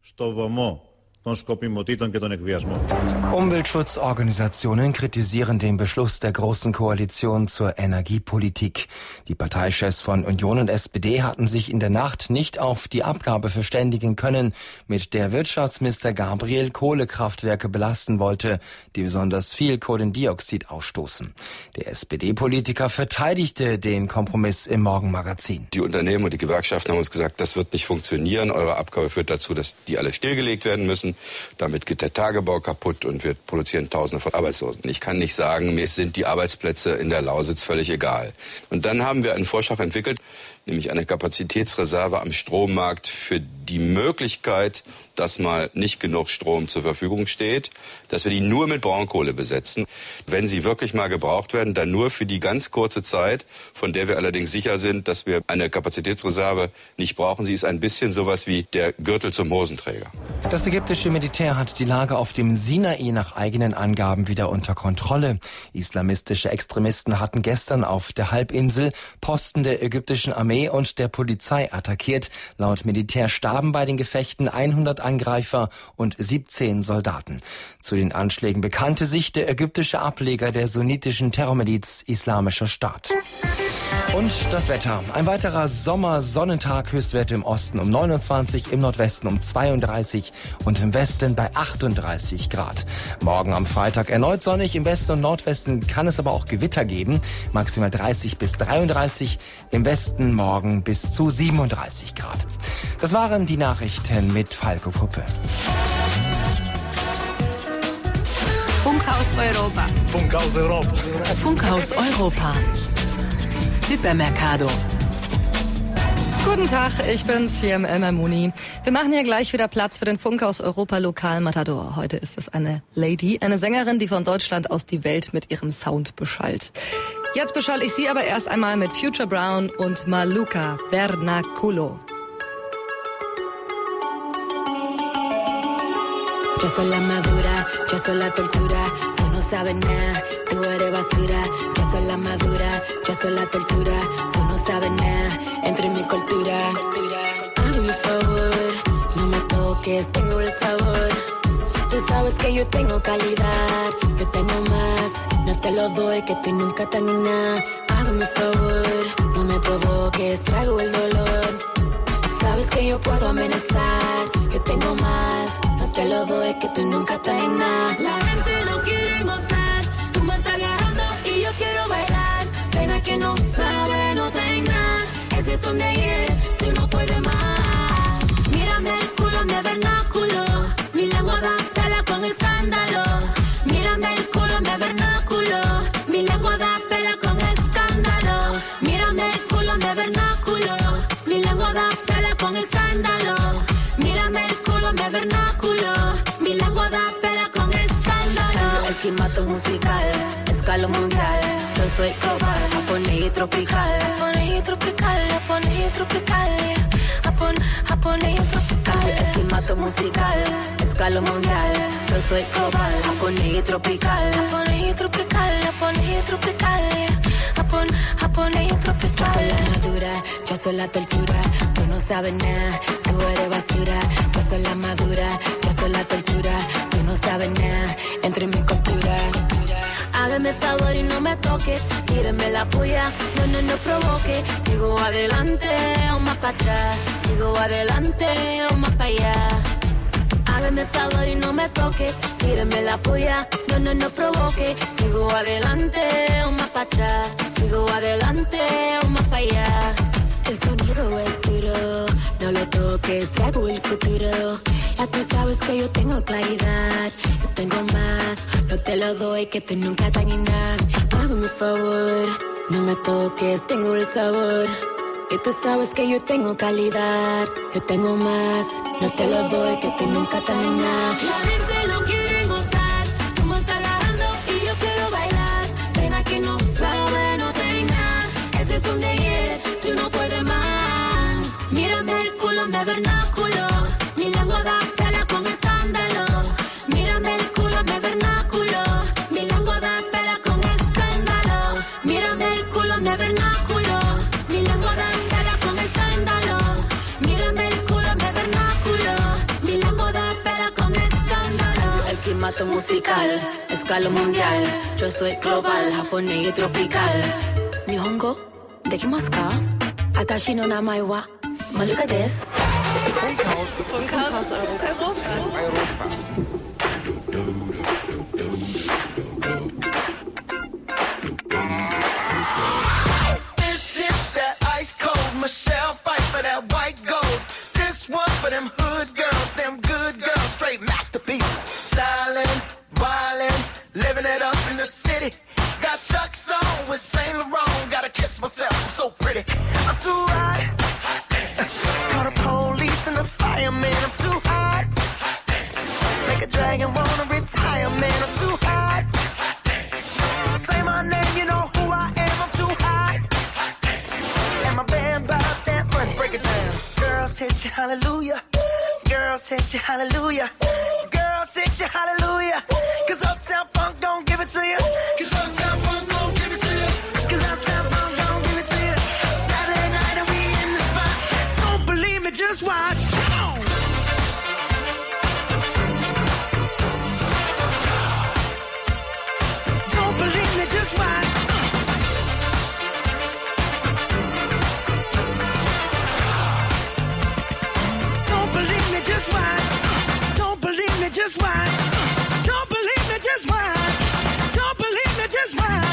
Umweltschutzorganisationen kritisieren den Beschluss der Großen Koalition zur Energiepolitik. Die Parteichefs von Union und S P D hatten sich in der Nacht nicht auf die Abgabe verständigen können, mit der Wirtschaftsminister Gabriel Kohlekraftwerke belasten wollte, die besonders viel Kohlendioxid ausstoßen. Der S P D-Politiker verteidigte den Kompromiss im Morgenmagazin. Die Unternehmen und die Gewerkschaften haben uns gesagt, das wird nicht funktionieren. Eure Abgabe führt dazu, dass die alle stillgelegt werden müssen. Damit geht der Tagebau kaputt und wir produzieren Tausende von Arbeitslosen. Ich kann nicht sagen, mir sind die Arbeitsplätze in der Lausitz völlig egal. Und dann haben wir einen Vorschlag entwickelt, nämlich eine Kapazitätsreserve am Strommarkt für die Möglichkeit, dass mal nicht genug Strom zur Verfügung steht, dass wir die nur mit Braunkohle besetzen. Wenn sie wirklich mal gebraucht werden, dann nur für die ganz kurze Zeit, von der wir allerdings sicher sind, dass wir eine Kapazitätsreserve nicht brauchen. Sie ist ein bisschen sowas wie der Gürtel zum Hosenträger. Das ägyptische Militär hat die Lage auf dem Sinai nach eigenen Angaben wieder unter Kontrolle. Islamistische Extremisten hatten gestern auf der Halbinsel Posten der ägyptischen Armee und der Polizei attackiert. Laut Militär starben bei den Gefechten hundert Angreifer und siebzehn Soldaten. Zu den Anschlägen bekannte sich der ägyptische Ableger der sunnitischen Terrormiliz Islamischer Staat. Und das Wetter. Ein weiterer Sommersonnentag, Höchstwerte im Osten um neunundzwanzig, im Nordwesten um zweiunddreißig und im Westen bei achtunddreißig Grad. Morgen am Freitag erneut sonnig, im Westen und Nordwesten kann es aber auch Gewitter geben. Maximal dreißig bis dreiunddreißig, im Westen morgen bis zu siebenunddreißig Grad. Das waren die Nachrichten mit Falco Puppe. Funkhaus Funkhaus Europa. Funkhaus Europa. Funkhaus Europa. Supermercado. Guten Tag, ich bin's, hier im Elmar Muni. Wir machen hier gleich wieder Platz für den Funkhaus Europa Lokal Matador. Heute ist es eine Lady, eine Sängerin, die von Deutschland aus die Welt mit ihrem Sound beschallt. Jetzt beschall ich sie aber erst einmal mit Future Brown und Maluca Vernaculo. Yo soy la madura, yo soy la tortura, tú no sabes nada, tú eres basura. Yo soy la madura, yo soy la tortura, tú no sabes nada, entre mi cultura. Hazme un favor, no me toques, tengo el sabor. Tú sabes que yo tengo calidad, yo tengo más, no te lo doy, que tú nunca tengas nada. Hágame un favor, no me provoques, traigo el dolor. Sabes que yo puedo amenazar, yo tengo más. Te lo doy, que tú nunca tengas nada. La gente lo quiere gozar, tú me estás agarrando y yo quiero bailar. Pena que no sabe, no tenga nada. Ese son de ayer, tú no puedes más. Mírame el culo, mi vernáculo. Mi lengua da pela con el sándalo. Mírame el culo, mi vernáculo. Mi lengua da pela con escándalo. Mírame el culo, mi vernáculo. Mi lengua da pela con el sándalo. Mírame el culo, mi vernáculo. Mi lengua da pela con escándalo. El climato musical, escala mundial. Yo soy global, japonés y tropical. Japonés y tropical, japonés y tropical. Japón, japonés y tropical. El climato musical, escala mundial. Yo soy global, japonés y tropical. Japonés y tropical, japonés y tropical. Japón, japonés y tropical. Yo soy la madura, yo soy la tortura. Tú no sabes nada, tú eres basura. Yo soy la madura, yo soy la tortura. Tú no sabes nada, entre mi cultura. Hágame favor y no me toques, tíreme la puya, no, no, no provoque. Sigo adelante o más para atrás, sigo adelante o más para allá. Hágame favor y no me toques, tíreme la puya, no, no, no provoque. Sigo adelante o más para atrás, sigo adelante o más para allá. El sonido es duro, no lo toques, traigo el futuro. Ya tú sabes que yo tengo claridad, yo tengo más, no te lo doy, que tú nunca tengas nada. Hágame favor, no me toques, tengo el sabor. Y tú sabes que yo tengo calidad, yo tengo más, no te lo doy, que tú nunca tengas nada. La gente lo quiere gozar, tú me estás agarrando y yo quiero bailar. Pena que no sabe, no tenga, ese son de ayer, tú no puedes más. Mírame el culo, mi vernáculo, mi lengua da pela con el sándalo. Mírame el culo, mi vernáculo, mi lengua da pela con escándalo. Mírame el culo, mi vernáculo, mi lengua da pela con escándalo. Mírame el culo, mi vernáculo, mi lengua da pela con escándalo. El climato musical, escala mundial. Yo soy global, japonés y tropical. Nihongo, dekimasu ka? Atashi no namae wa Maluca desu. Funkhaus, Funkhaus Europa. Europa. This is that ice cold Michelle fight for that white gold. This one for them hood girls, them good girls, straight masterpieces. Styling, wildin', living it up in the city. Got Chuck's on with Saint Laurent. Gotta kiss myself, I'm so pretty. I'm too hot. Call the police and the fireman. I'm too hot. Make a dragon wanna retire, man. I'm too hot. Say my name, you know who I am. I'm too hot. And my band bought that money. Break it down. Girls hit you, hallelujah. Girls hit you, hallelujah. Girls hit you, hallelujah. Cause Uptown Funk don't give it to you. Cause Uptown Funk don't give it to you. Cause Uptown Funk don't give it to you. Saturday night and we in the spot. Don't believe me, just watch. Don't believe me, just watch. Don't believe me, just watch. Don't believe me, just watch. Don't believe me, just watch. Don't believe me, just watch.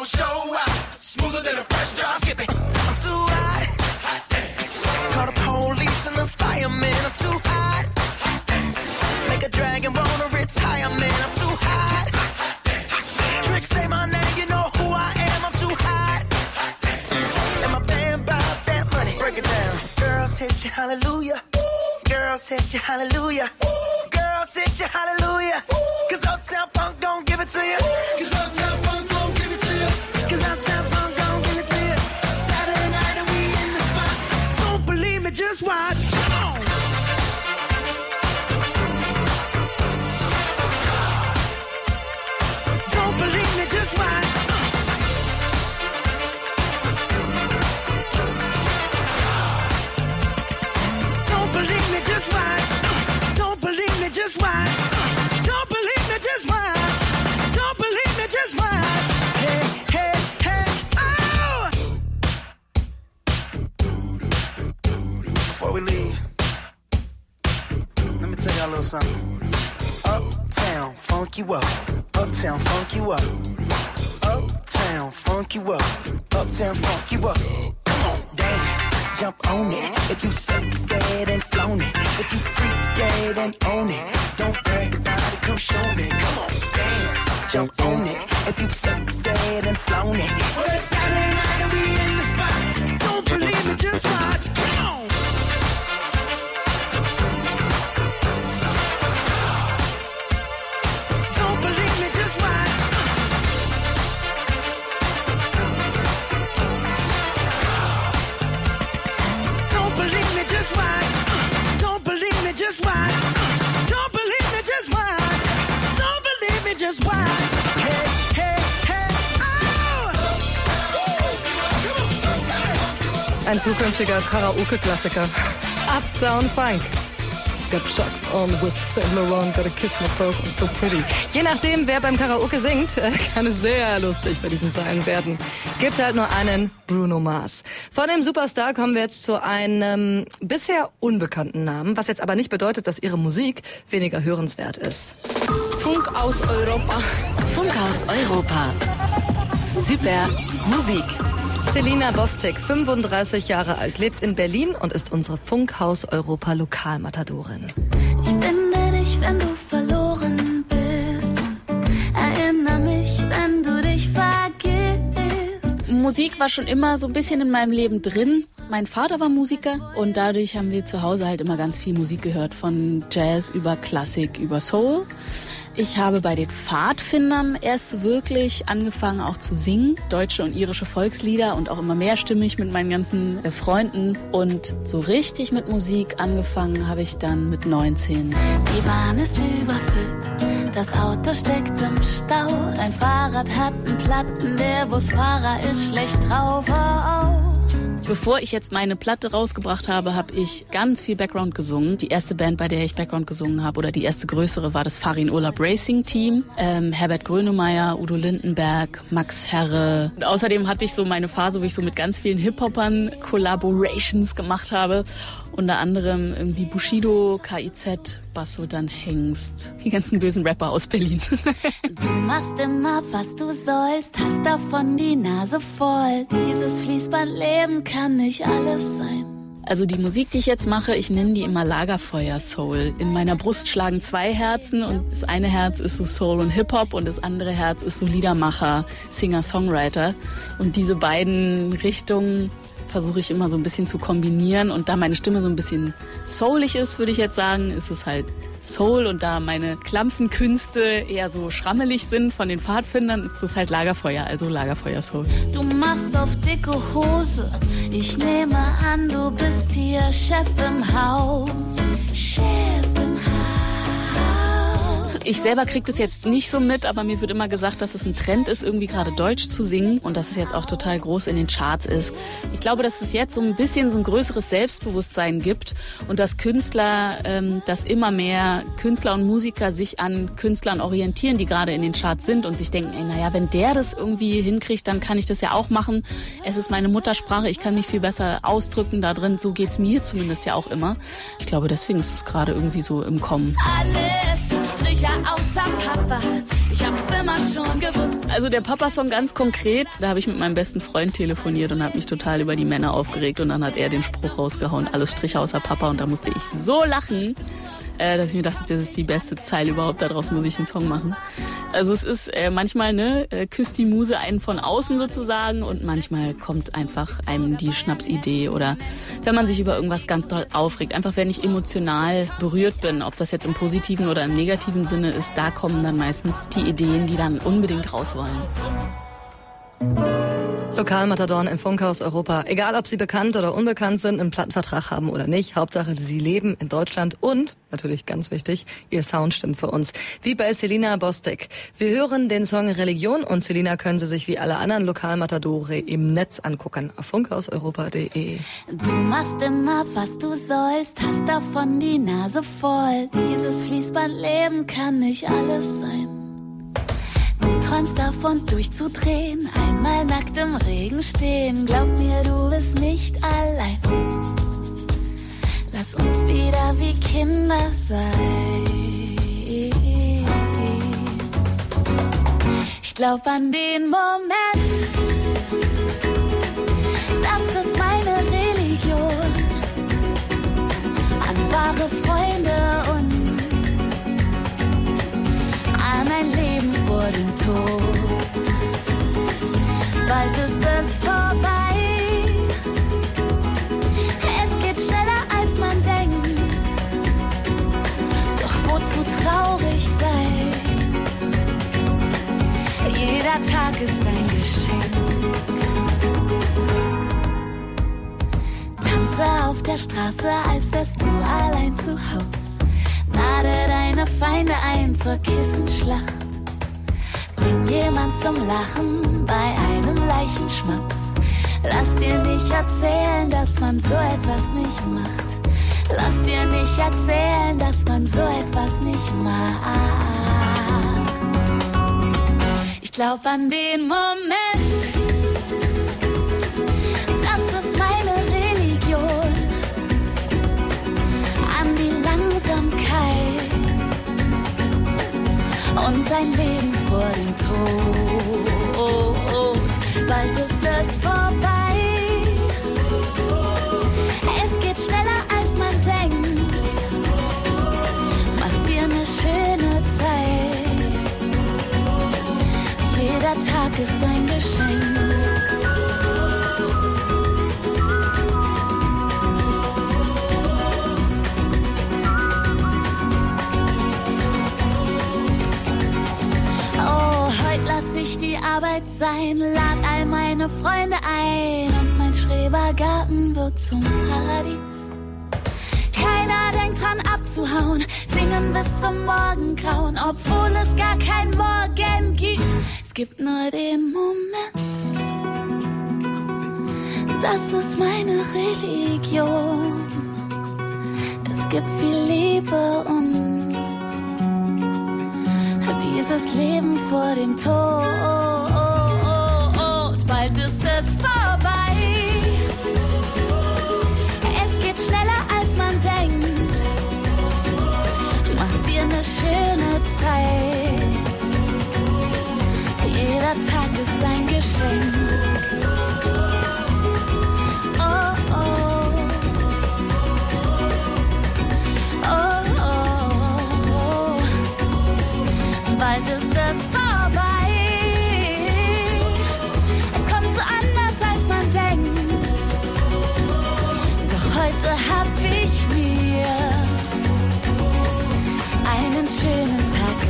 show out. Smoother than a fresh drop. Skip it. I'm too hot. Hot dance. Call the police and the fireman. I'm too hot. Hot dance. Make a dragon wanna retire, man. I'm too hot. Hot dance. Trick say my name, you know who I am. I'm too hot. Hot dance. And my band bought that money. Break it down. Girls hit you, hallelujah. Girls hit you, hallelujah. Girls hit you, hallelujah. Cause Uptown Funk gon' give it to you. Cause Uptown Funk gon' give it to you. Cause Uptown Funk gon' give it to you. Saturday night and we in the spot. Don't believe me, just watch. Come on. Don't believe me, just watch. Don't believe me, just watch. Don't believe me, just watch. Don't believe me, just watch. Don't believe me, just watch. Hey, hey, hey, oh! Before we leave, let me tell y'all a little something. Uptown, funk you up. Uptown, funk you up. Uptown, funk you up. Uptown, funk you up. Come on, dance, jump on it. If you sexed and flown it. If you freak dead and own it. Don't brag about it, come show me. Come on, dance, jump on it. If you sexed and flown it. Well, it's Saturday night and we in the spot. Don't believe me, just watch. Come on. Don't believe me, just watch. Don't believe me, just watch. Don't believe me, just watch. Don't believe me, just watch. Don't believe me, just watch. Hey, hey, hey, oh! Ein zukünftiger Karaoke-Klassiker. Uptown Funk. Got Chucks on with Saint Laurent, gotta kiss myself, I'm so pretty. Je nachdem, wer beim Karaoke singt, kann es sehr lustig bei diesen Zeilen werden. Gibt halt nur einen Bruno Mars. Von dem Superstar kommen wir jetzt zu einem bisher unbekannten Namen, was jetzt aber nicht bedeutet, dass ihre Musik weniger hörenswert ist. Funk aus Europa. Funk aus Europa. Super Musik. Selina Bostik, fünfunddreißig Jahre alt, lebt in Berlin und ist unsere Funkhaus Europa Lokalmatadorin. Ich finde dich, wenn du verloren bist. Erinner mich, wenn du dich vergisst. Musik war schon immer so ein bisschen in meinem Leben drin. Mein Vater war Musiker und dadurch haben wir zu Hause halt immer ganz viel Musik gehört. Von Jazz über Klassik, über Soul. Ich habe bei den Pfadfindern erst wirklich angefangen auch zu singen. Deutsche und irische Volkslieder und auch immer mehrstimmig mit meinen ganzen Freunden. Und so richtig mit Musik angefangen habe ich dann mit neunzehn. Die Bahn ist überfüllt, das Auto steckt im Stau. Dein Fahrrad hat einen Platten, der Busfahrer ist schlecht drauf. Oh, oh. Bevor ich jetzt meine Platte rausgebracht habe, habe ich ganz viel Background gesungen. Die erste Band, bei der ich Background gesungen habe, oder die erste größere, war das Farin Urlaub Racing Team. Ähm, Herbert Grönemeyer, Udo Lindenberg, Max Herre. Und außerdem hatte ich so meine Phase, wo ich so mit ganz vielen Hip-Hopern Collaborations gemacht habe. Unter anderem irgendwie Bushido, K I Z, Basso, dann Hengst. Die ganzen bösen Rapper aus Berlin. Du machst immer, was du sollst, hast davon die Nase voll. Dieses Fließbandleben kann nicht alles sein. Also die Musik, die ich jetzt mache, ich nenne die immer Lagerfeuer-Soul. In meiner Brust schlagen zwei Herzen und das eine Herz ist so Soul und Hip-Hop und das andere Herz ist so Liedermacher, Singer-Songwriter. Und diese beiden Richtungen versuche ich immer so ein bisschen zu kombinieren. Und da meine Stimme so ein bisschen soulig ist, würde ich jetzt sagen, ist es halt Soul. Und da meine Klampfenkünste eher so schrammelig sind von den Pfadfindern, ist es halt Lagerfeuer, also Lagerfeuer-Soul. Du machst auf dicke Hose, ich nehme an, du bist hier Chef im Haus. Chef im Haus. Ich selber kriege das jetzt nicht so mit, aber mir wird immer gesagt, dass es ein Trend ist, irgendwie gerade Deutsch zu singen und dass es jetzt auch total groß in den Charts ist. Ich glaube, dass es jetzt so ein bisschen so ein größeres Selbstbewusstsein gibt und dass Künstler, ähm, dass immer mehr Künstler und Musiker sich an Künstlern orientieren, die gerade in den Charts sind und sich denken, ey, naja, wenn der das irgendwie hinkriegt, dann kann ich das ja auch machen. Es ist meine Muttersprache, ich kann mich viel besser ausdrücken da drin, so geht's mir zumindest ja auch immer. Ich glaube, deswegen ist es gerade irgendwie so im Kommen. Alles Striche außer Papa, Ich hab's immer schon gewusst. Also der Papa-Song ganz konkret, da habe ich mit meinem besten Freund telefoniert und habe mich total über die Männer aufgeregt und dann hat er den Spruch rausgehauen, alles Striche außer Papa und da musste ich so lachen, äh, dass ich mir dachte, das ist die beste Zeile überhaupt, daraus muss ich einen Song machen. Also es ist äh, manchmal, ne, äh, küsst die Muse einen von außen sozusagen und manchmal kommt einfach einem die Schnapsidee oder wenn man sich über irgendwas ganz doll aufregt, einfach wenn ich emotional berührt bin, ob das jetzt im positiven oder im negativen Sinne ist, da kommen dann meistens die Ideen, die dann unbedingt raus wollen. Lokalmatadoren in Funkhaus Europa. Egal, ob sie bekannt oder unbekannt sind, einen Plattenvertrag haben oder nicht. Hauptsache, sie leben in Deutschland und, natürlich ganz wichtig, ihr Sound stimmt für uns. Wie bei Selina Bostek. Wir hören den Song Religion und Selina können Sie sich wie alle anderen Lokalmatadore im Netz angucken. Auf funkhauseuropa punkt de. Du machst immer, was du sollst, hast davon die Nase voll. Dieses Fließbandleben kann nicht alles sein. Du träumst davon durchzudrehen, einmal nackt im Regen stehen. Glaub mir, du bist nicht allein. Lass uns wieder wie Kinder sein. Ich glaub an den Moment, das ist meine Religion. An wahre Freunde und an ein Leben vor dem Tod. Bald ist es vorbei. Es geht schneller als man denkt. Doch wozu traurig sein? Jeder Tag ist ein Geschenk. Tanze auf der Straße, als wärst du allein zu Haus. Lade deine Feinde ein zur Kissenschlacht. Bring jemand zum Lachen bei einem Leichenschmaus. Lass dir nicht erzählen, dass man so etwas nicht macht. Lass dir nicht erzählen, dass man so etwas nicht macht. Ich glaub an den Moment, das ist meine Religion. An die Langsamkeit und ein Leben vor dem Tod. Bald ist es vorbei. Es geht schneller als man denkt. Mach dir eine schöne Zeit. Jeder Tag ist ein Geschenk. Lass ich die Arbeit sein, lad all meine Freunde ein und mein Schrebergarten wird zum Paradies. Keiner denkt dran abzuhauen, singen bis zum Morgengrauen, obwohl es gar kein Morgen gibt. Es gibt nur den Moment, das ist meine Religion. Es gibt viel Liebe und dieses Leben vor dem Tod. Bald ist es vorbei. Es geht schneller als man denkt. Mach dir eine schöne Zeit. Jeder Tag ist ein Geschenk. Oh, oh. Oh, oh, oh. Bald ist es vorbei. Es kommt so anders, als man denkt. Doch heute hab ich mir einen schönen Tag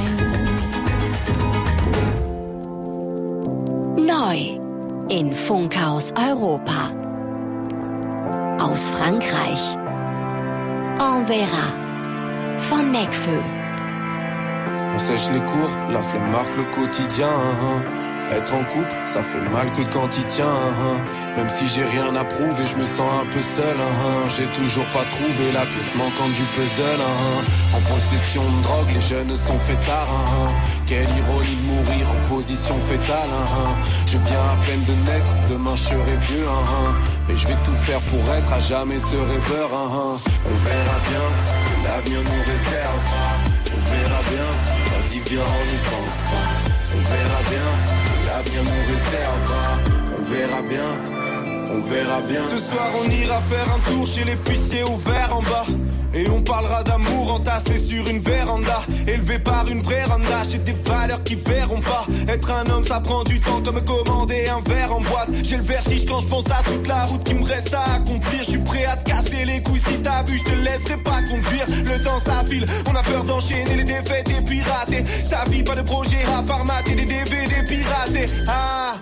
geschenkt. Neu in Funkhaus Europa. Aus Frankreich. On verra. Von Nekfeu. On sèche les cours, la flemme marque le quotidien. Être en couple, ça fait mal que quand il tient. Même si j'ai rien à prouver, je me sens un peu seul. J'ai toujours pas trouvé la pièce manquante du puzzle. En possession de drogue, les jeunes sont fêtards. Quelle ironie de mourir en position fétale. Je viens à peine de naître, demain je serai vieux. Mais je vais tout faire pour être à jamais ce rêveur. On verra bien ce que l'avenir nous réserve. On verra bien, vas-y bien, on n'y pense pas. On verra bien ce que l'avenir nous réservera. On verra bien, on verra bien. Ce soir on ira faire un tour chez l'épicier ouvert en bas. Et on parlera d'amour entassé sur une véranda. Élevé par une vraie randa. J'ai des valeurs qui verront pas. Être un homme ça prend du temps comme commander un verre en boîte. J'ai le vertige quand je pense à toute la route qui me reste à accomplir. Je suis prêt à te casser les couilles si t'as bu, je te laisserai pas conduire. Le temps ça file, on a peur d'enchaîner les défaites et pirater. Sa vie pas de projet à part mater des D V D piratés. Ah,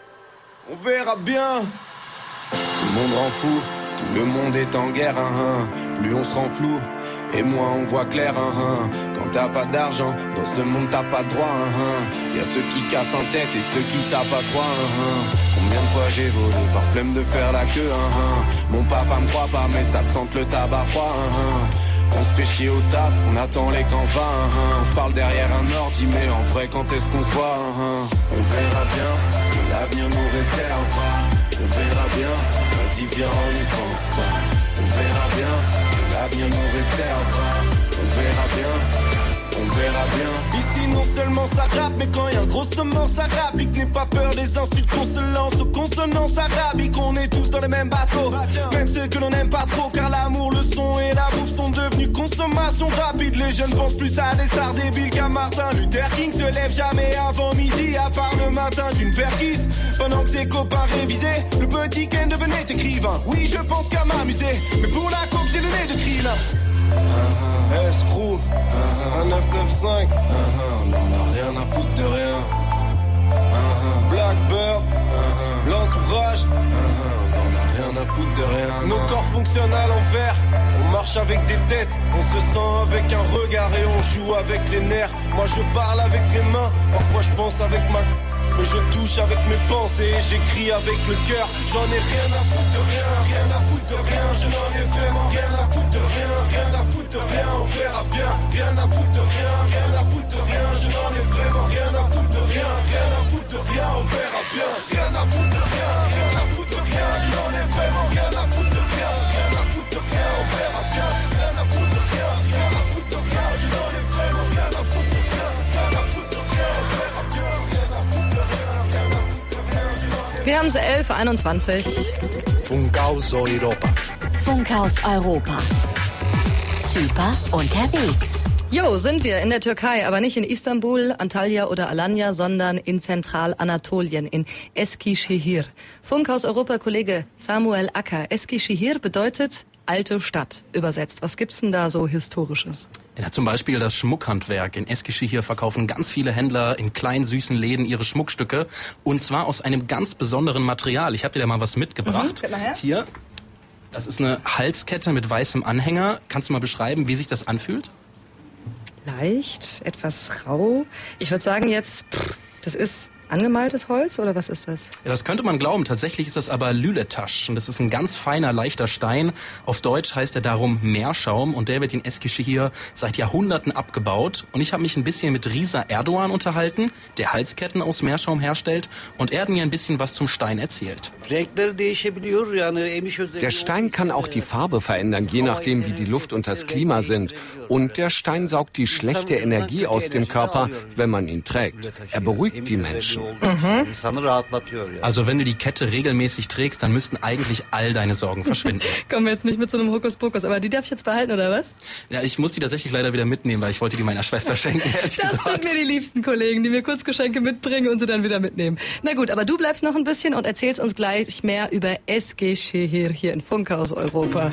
on verra bien. Tout le monde rend fou, tout le monde est en guerre, hein, hein. Plus on se rend flou, et moins on voit clair, hein, hein. Quand t'as pas d'argent, dans ce monde t'as pas de droit, hein, hein. Y'a ceux qui cassent en tête et ceux qui tapent à trois, hein, hein. Combien de fois j'ai volé par flemme de faire la queue, hein, hein. Mon papa me croit pas mais ça me sente le tabac froid, hein, hein. On se fait chier au taf, on attend les camps va, hein, hein. On se parle derrière un ordi mais en vrai quand est-ce qu'on se voit, hein, hein. On verra bien ce que l'avenir nous réservera. On verra bien, vas-y viens on n'y pense pas. On verra bien ce que l'avenir nous réservera. On verra bien, on verra bien. Ici non seulement ça rappe, mais quand y a un gros semence arabique, n'aie pas peur des insultes qu'on se lance aux consonances arabiques. On est tous dans le même bateau, même ceux que l'on n'aime pas trop, car l'amour, le son et la bouffe sont devenus consommation rapide. Les jeunes pensent plus à des stars débiles qu'à Martin Luther King. Se lève jamais avant midi, à part le matin d'une perquise. Pendant que ses copains révisaient, le petit Ken devenait écrivain. Oui, je pense qu'à m'amuser, mais pour la coke j'ai le nez de krill. Uh-huh. Escrew, uh-huh. un neuf neuf cinq, uh-huh. on en a rien à foutre de rien. Uh-huh. Blackbird, uh-huh. l'entourage, uh-huh. on en a rien à foutre de rien. Nos corps fonctionnent à l'envers, on marche avec des têtes, on se sent avec un regard et on joue avec les nerfs. Moi je parle avec les mains, parfois je pense avec ma... mais je touche avec mes pensées et j'écris avec le cœur. J'en ai rien à foutre de rien, rien à foutre de rien. Je n'en ai vraiment rien à foutre de rien, rien à foutre de rien. On verra bien, rien à foutre de rien, rien à foutre de rien. Je n'en ai vraiment rien à foutre de rien, rien à foutre de rien. On verra bien, rien à foutre de rien, rien à foutre de rien. Je n'en ai vraiment rien à foutre de rien, rien à foutre de rien. On verra bien, rien à foutre de rien, rien à foutre de rien. Je n'en ai vraiment rien à foutre de rien, rien à foutre de rien. On verra bien, rien à foutre de rien. Wir haben es elf Uhr einundzwanzig. Funkhaus Europa. Funkhaus Europa. Super unterwegs. Jo, sind wir in der Türkei, aber nicht in Istanbul, Antalya oder Alanya, sondern in Zentralanatolien, in Eskişehir. Funkhaus Europa-Kollege Samuel Acker. Eskişehir bedeutet alte Stadt übersetzt. Was gibt's denn da so Historisches? Ja, zum Beispiel das Schmuckhandwerk. In Eskişehir verkaufen ganz viele Händler in kleinen, süßen Läden ihre Schmuckstücke. Und zwar aus einem ganz besonderen Material. Ich habe dir da mal was mitgebracht. Mhm, mal her. Hier, das ist eine Halskette mit weißem Anhänger. Kannst du mal beschreiben, wie sich das anfühlt? Leicht, etwas rau. Ich würde sagen jetzt, pff, das ist angemaltes Holz oder was ist das? Ja, das könnte man glauben. Tatsächlich ist das aber Lületasch. Und das ist ein ganz feiner, leichter Stein. Auf Deutsch heißt er darum Meerschaum. Und der wird in Eskişehir seit Jahrhunderten abgebaut. Und ich habe mich ein bisschen mit Risa Erdoğan unterhalten, der Halsketten aus Meerschaum herstellt. Und er hat mir ein bisschen was zum Stein erzählt. Der Stein kann auch die Farbe verändern, je nachdem, wie die Luft und das Klima sind. Und der Stein saugt die schlechte Energie aus dem Körper, wenn man ihn trägt. Er beruhigt die Menschen. Mhm. Also wenn du die Kette regelmäßig trägst, dann müssten eigentlich all deine Sorgen verschwinden. Kommen wir jetzt nicht mit so einem Hokuspokus, aber die darf ich jetzt behalten, oder was? Ja, ich muss die tatsächlich leider wieder mitnehmen, weil ich wollte die meiner Schwester schenken, ehrlich das gesagt. sind mir die liebsten Kollegen, die mir kurz Geschenke mitbringen und sie dann wieder mitnehmen. Na gut, aber du bleibst noch ein bisschen und erzählst uns gleich mehr über Eskişehir hier in Funkhaus Europa.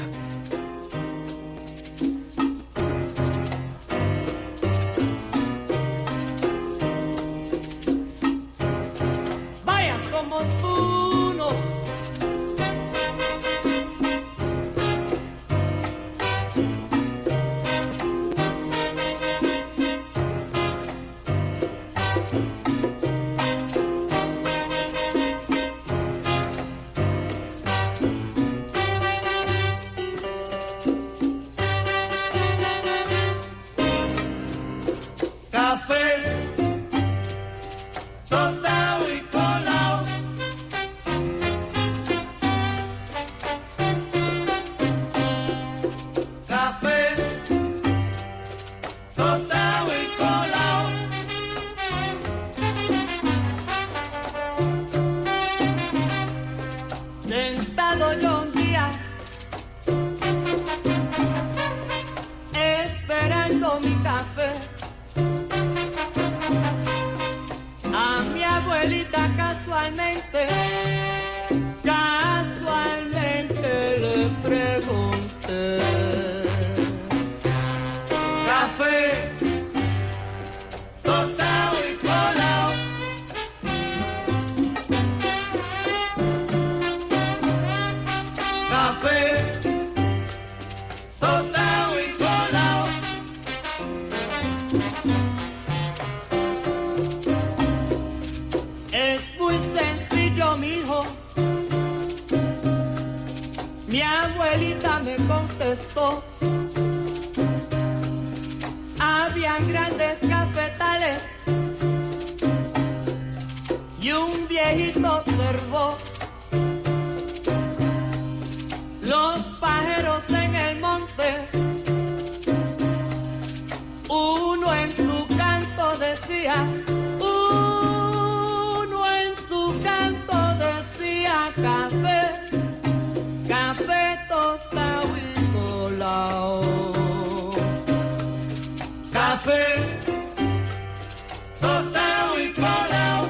café. A mi abuelita casualmente, casualmente le pregunté. Café, tostado y colado. Café, tostado y colado. Es muy sencillo, mijo. Mi abuelita me contestó. Habían grandes cafetales y un viejito observó los pájaros en el monte. Uno en su canto decía, uno en su canto decía café, café tostado y colado. Café, tostado y colado.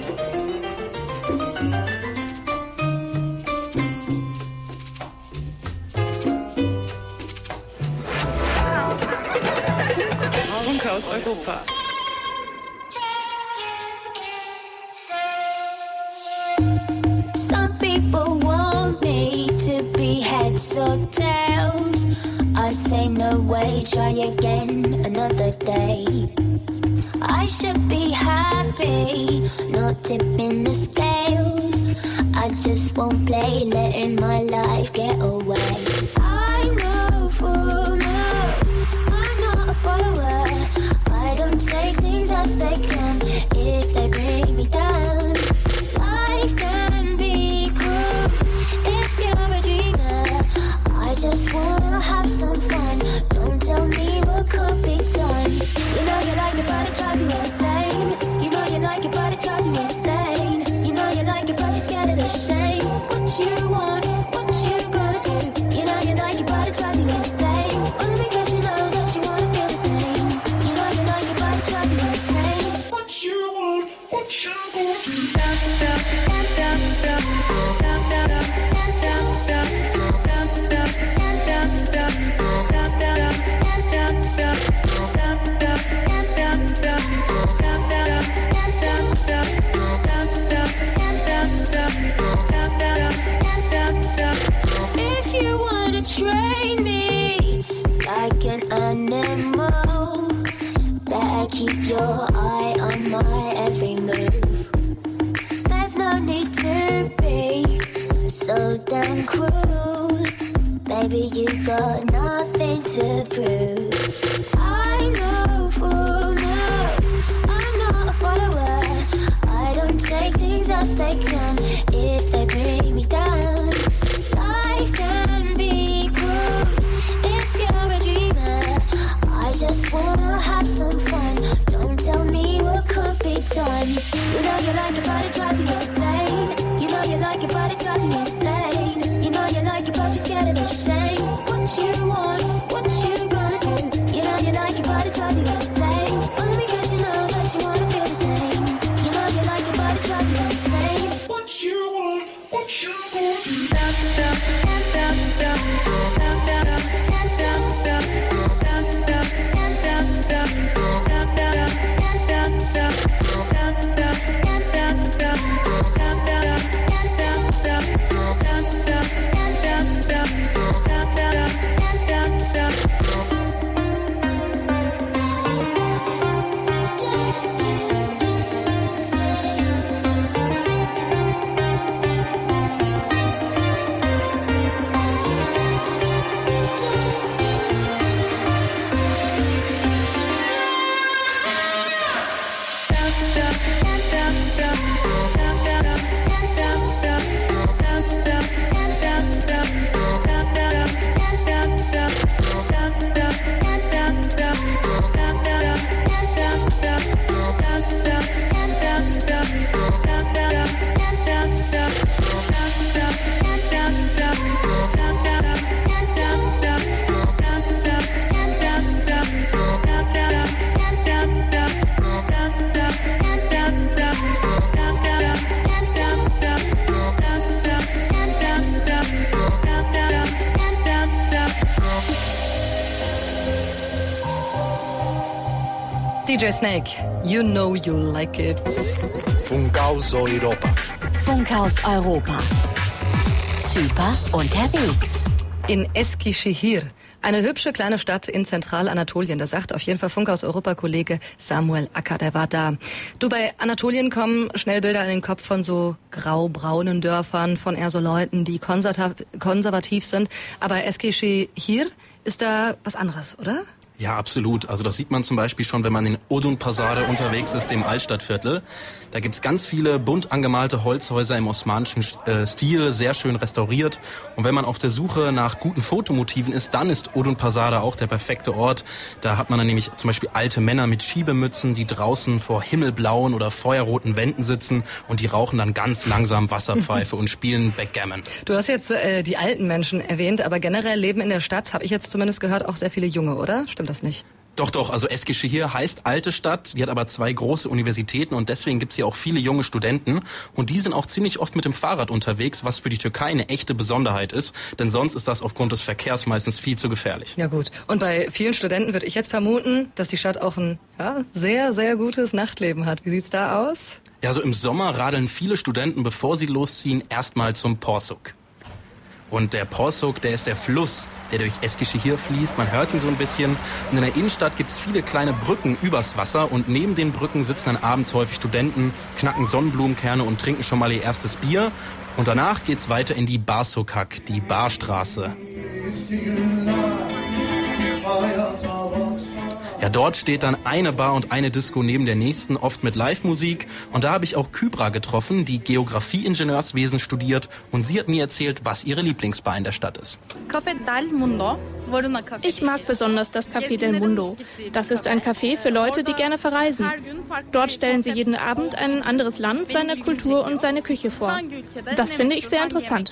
Funkhaus Europa. Some people want me to be heads or tails. I say no way, try again another day. I should be happy, not tipping the scales. I just won't play, letting my life get away. I'm no fool, no, I'm not a follower. I don't take things as they come if they bring me down. Life can be cruel if you're a dreamer. I just wanna have some fun. Don't tell me what could be done. You know you like it, but it drives you insane. You know you like it, but it drives you insane. You know you like it, but you're scared of the shame. What you want, what you gonna do? You know you like it, but it drives you insane. Only because you know that you wanna feel the same. You know you like it, but it drives you insane. What you want, what you gonna do? Down, down, down, down, down, down, down, down, down, down, down, down, down, down, down, if you wanna train me like an animal, better keep your eye on my every move. There's no need to be so damn cruel. Baby, you got nothing to prove. I'm no fool, no, I'm not a follower. I don't take things as they come if they bring me down. Life can be cruel if you're a dreamer. I just wanna have some fun. Don't tell me what could be done. You know you like it, but it drives you insane. You know you like it, but it drives you insane. You know you like it, but you're scared of the shame. What you want, what you gonna do? You know you like it, but it drives you insane. Only because you know that you wanna feel the same. You know you like it, but it drives you insane. What you want, what you gonna do? Down, down, down, down, down, down, down, down, down, down, down, down, down, down, down, down, down, down, down. J Snake, you know you like it. Funkhaus Europa. Funkhaus Europa. Super unterwegs. In Eskişehir. Eine hübsche kleine Stadt in Zentralanatolien. Das sagt auf jeden Fall Funkhaus Europa-Kollege Samuel Acker, der war da. Du, bei Anatolien kommen schnell Bilder in den Kopf von so grau-braunen Dörfern, von eher so Leuten, die konservativ sind. Aber Eskişehir ist da was anderes, oder? Ja, absolut. Also das sieht man zum Beispiel schon, wenn man in Odunpazarı unterwegs ist, dem Altstadtviertel. Da gibt's ganz viele bunt angemalte Holzhäuser im osmanischen äh, Stil, sehr schön restauriert. Und wenn man auf der Suche nach guten Fotomotiven ist, dann ist Odunpazarı auch der perfekte Ort. Da hat man dann nämlich zum Beispiel alte Männer mit Schiebemützen, die draußen vor himmelblauen oder feuerroten Wänden sitzen und die rauchen dann ganz langsam Wasserpfeife und spielen Backgammon. Du hast jetzt äh, die alten Menschen erwähnt, aber generell leben in der Stadt, habe ich jetzt zumindest gehört, auch sehr viele Junge, oder? Stimmt das nicht? Doch, doch, also Eskişehir heißt alte Stadt, die hat aber zwei große Universitäten und deswegen gibt's hier auch viele junge Studenten und die sind auch ziemlich oft mit dem Fahrrad unterwegs, was für die Türkei eine echte Besonderheit ist, denn sonst ist das aufgrund des Verkehrs meistens viel zu gefährlich. Ja gut, und bei vielen Studenten würde ich jetzt vermuten, dass die Stadt auch ein ja, sehr, sehr gutes Nachtleben hat. Wie sieht's da aus? Ja, so im Sommer radeln viele Studenten, bevor sie losziehen, erstmal zum Porsuk. Und der Porsuk, der ist der Fluss, der durch Eskişehir fließt. Man hört ihn so ein bisschen. Und in der Innenstadt gibt's viele kleine Brücken übers Wasser. Und neben den Brücken sitzen dann abends häufig Studenten, knacken Sonnenblumenkerne und trinken schon mal ihr erstes Bier. Und danach geht's weiter in die Bar Sokak, die Barstraße. Ja, dort steht dann eine Bar und eine Disco neben der nächsten, oft mit Live-Musik. Und da habe ich auch Kybra getroffen, die Geografie-Ingenieurswesen studiert. Und sie hat mir erzählt, was ihre Lieblingsbar in der Stadt ist. Ich mag besonders das Café del Mundo. Das ist ein Café für Leute, die gerne verreisen. Dort stellen sie jeden Abend ein anderes Land, seine Kultur und seine Küche vor. Das finde ich sehr interessant.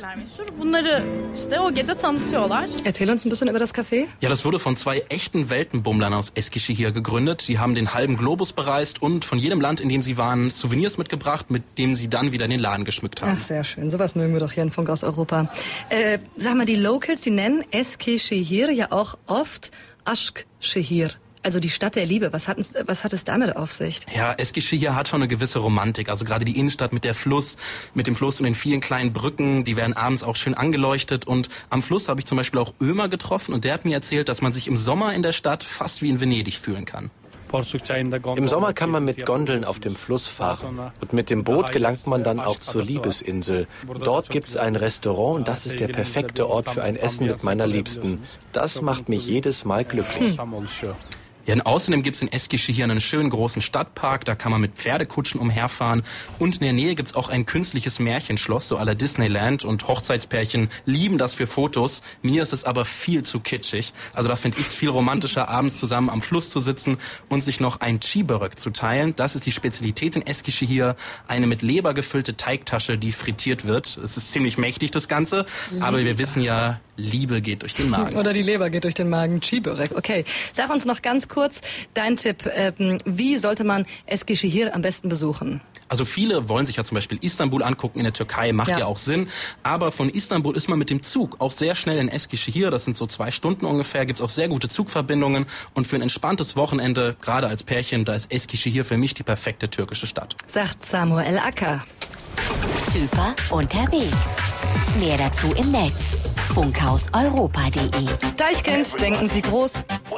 Erzähl uns ein bisschen über das Café. Ja, das wurde von zwei echten Weltenbummlern aus Eskişehir gegründet. Die haben den halben Globus bereist und von jedem Land, in dem sie waren, Souvenirs mitgebracht, mit denen sie dann wieder den Laden geschmückt haben. Ach, sehr schön. Sowas mögen wir doch hier in Funk aus Europa. Äh, sag mal, die Locals, die nennen Eskişehir ja auch oft Aşkşehir. Also die Stadt der Liebe. Was hat es, was hat es damit auf sich? Ja, Eskişehir hat schon eine gewisse Romantik. Also gerade die Innenstadt mit der Fluss, mit dem Fluss und den vielen kleinen Brücken, die werden abends auch schön angeleuchtet. Und am Fluss habe ich zum Beispiel auch Ömer getroffen und der hat mir erzählt, dass man sich im Sommer in der Stadt fast wie in Venedig fühlen kann. Im Sommer kann man mit Gondeln auf dem Fluss fahren und mit dem Boot gelangt man dann auch zur Liebesinsel. Dort gibt es ein Restaurant und das ist der perfekte Ort für ein Essen mit meiner Liebsten. Das macht mich jedes Mal glücklich. Ja, und außerdem gibt's in Eskişehir einen schönen großen Stadtpark, da kann man mit Pferdekutschen umherfahren und in der Nähe gibt's auch ein künstliches Märchenschloss, so à la Disneyland und Hochzeitspärchen lieben das für Fotos. Mir ist es aber viel zu kitschig, also da finde ich es viel romantischer, abends zusammen am Fluss zu sitzen und sich noch ein Çiğbörek zu teilen. Das ist die Spezialität in Eskişehir, eine mit Leber gefüllte Teigtasche, die frittiert wird. Es ist ziemlich mächtig, das Ganze, aber wir wissen ja, Liebe geht durch den Magen. Oder die Leber geht durch den Magen. Çiğbörek, okay. Sag uns noch ganz kurz dein Tipp. Ähm, wie sollte man Eskişehir am besten besuchen? Also viele wollen sich ja zum Beispiel Istanbul angucken in der Türkei, macht ja. ja auch Sinn. Aber von Istanbul ist man mit dem Zug auch sehr schnell in Eskişehir. Das sind so zwei Stunden ungefähr, gibt's auch sehr gute Zugverbindungen. Und für ein entspanntes Wochenende, gerade als Pärchen, da ist Eskişehir für mich die perfekte türkische Stadt. Sagt Samuel Acker. Super unterwegs. Mehr dazu im Netz. Funkhaus Europa punkt de. Deichkind, denken Sie groß.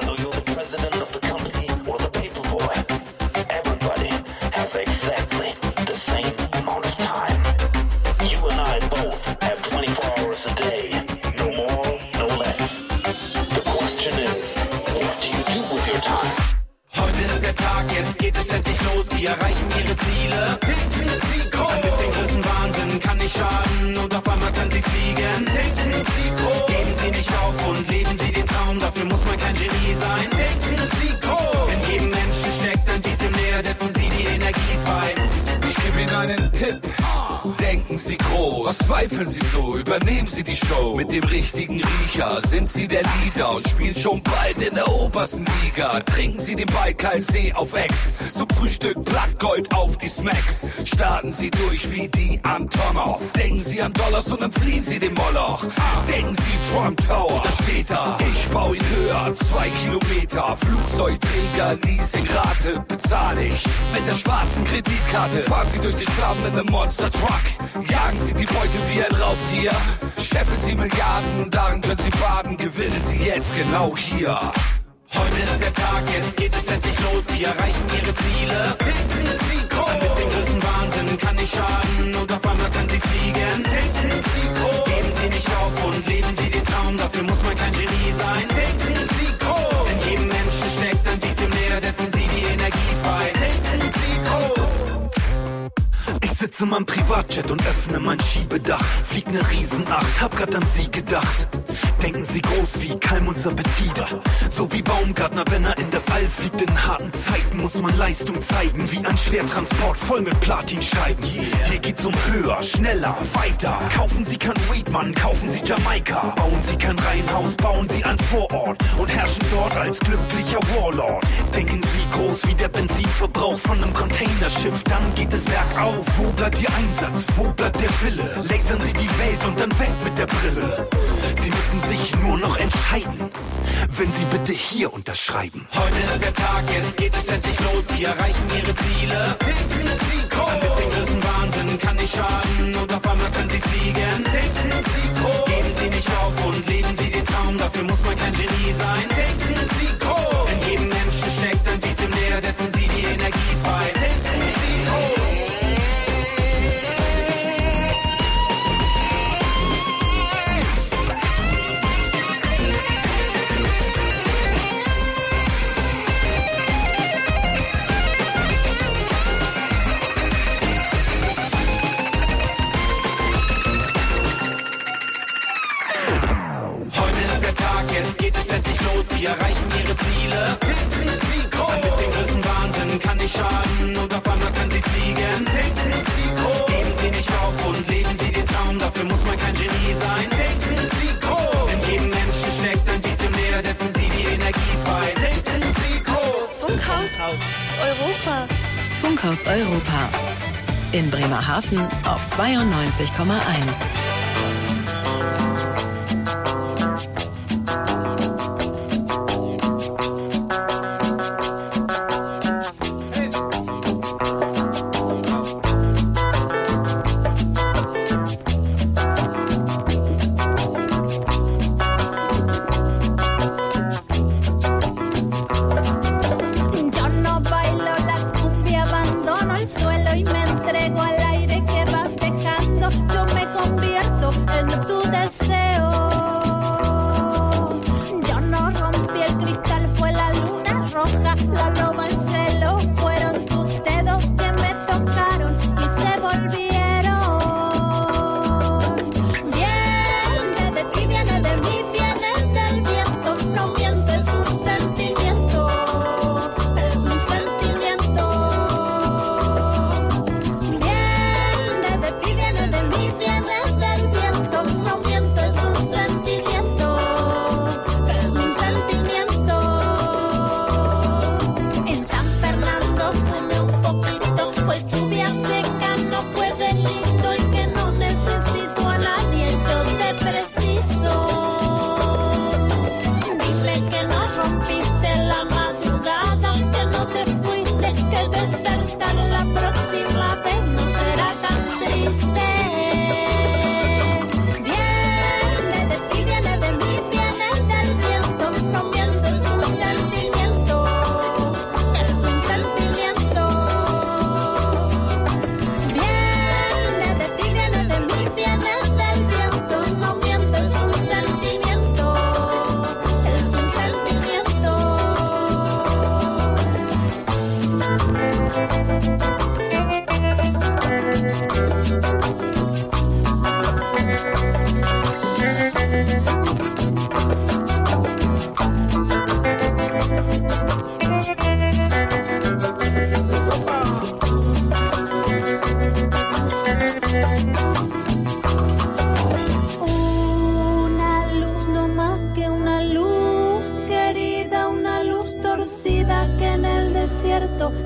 Heute ist der Tag, jetzt geht es endlich los. Sie erreichen ihre Ziele. Denken Sie groß. Ein bisschen Größenwahnsinn kann nicht schaden und auf einmal können Sie fliegen. Denken Sie groß. Geben Sie nicht auf und leben Sie den Traum. Dafür muss man kein Genie sein. Denken Sie groß. In jedem Menschen steckt ein Visionär. Setzen Sie die Energie frei. Ich gebe Ihnen einen Tipp. Denken Sie groß. Was zweifeln Sie so? Übernehmen Sie die Show. Mit dem richtigen Riecher sind Sie der Leader und spielen schon bald in der obersten Liga. Trinken Sie den Baikalsee auf Ex. Zum Frühstück Blattgold auf die Smacks. Starten Sie durch wie die Antonov. Denken Denken Sie an Dollars und dann fliehen Sie dem Moloch. Denken Sie Trump Tower, da steht er. Ich bau ihn höher, zwei Kilometer. Flugzeugträger, Leasingrate, bezahle ich mit der schwarzen Kreditkarte. Fahren Sie durch die Schlamm in einem Monster Truck. Jagen Sie die Beute wie ein Raubtier. Scheffeln Sie Milliarden, darin können Sie baden. Gewinnen Sie jetzt genau hier. Heute ist der Tag, jetzt geht es endlich los. Sie erreichen ihre Ziele. Denken Sie groß. Ein bisschen Größenwahnsinn kann nicht schaden. Und auf einmal können Sie fliegen. Denken Sie groß. Geben Sie nicht auf und leben Sie den Traum. Dafür muss man kein Genie sein. Denken Sie groß. In jedem Menschen steckt ein Visionär. Setzen Sie die Energie frei. Denken Sie groß. Ich sitze in meinem Privatjet und öffne mein Schiebedach. Flieg ne Riesenacht, hab grad an Sie gedacht. Denken Sie groß wie Kalmunds Appetit. So wie Baumgartner, wenn er in das All fliegt. In harten Zeiten muss man Leistung zeigen. Wie ein Schwertransport voll mit Platinscheiben. Hier geht's um höher, schneller, weiter. Kaufen Sie kein Weed, Mann, kaufen Sie Jamaika. Bauen Sie kein Reihenhaus, bauen Sie ein Vorort. Und herrschen dort als glücklicher Warlord. Denken Sie groß wie der Benzinverbrauch von einem Containerschiff. Dann geht es bergauf. Wo bleibt Ihr Einsatz? Wo bleibt der Wille? Lasern Sie die Welt und dann weg mit der Brille. Sie müssen sich nur noch entscheiden, wenn Sie bitte hier unterschreiben. Heute ist der Tag, jetzt geht es endlich los. Sie erreichen ihre Ziele. Denken Sie groß. Ein bisschen Größenwahnsinn kann nicht schaden. Und auf einmal können Sie fliegen. Denken Sie groß. Geben Sie nicht auf und leben Sie den Traum. Dafür muss man kein Genie sein. Denken Sie groß. In jedem Menschen steckt ein Visionär. Setzen Sie die Energie frei. Denken Sie groß. Jetzt geht es endlich los, Sie erreichen ihre Ziele. Denken Sie groß. Ein bisschen Größenwahnsinn kann nicht schaden. Und auf einmal können Sie fliegen. Denken Sie groß. Geben Sie nicht auf und leben Sie den Traum. Dafür muss man kein Genie sein. Denken Sie groß. In jedem Menschen steckt ein Visionär. Setzen Sie die Energie frei. Denken Sie groß. Funkhaus Europa. Funkhaus Europa. In Bremerhaven auf zweiundneunzig Komma eins.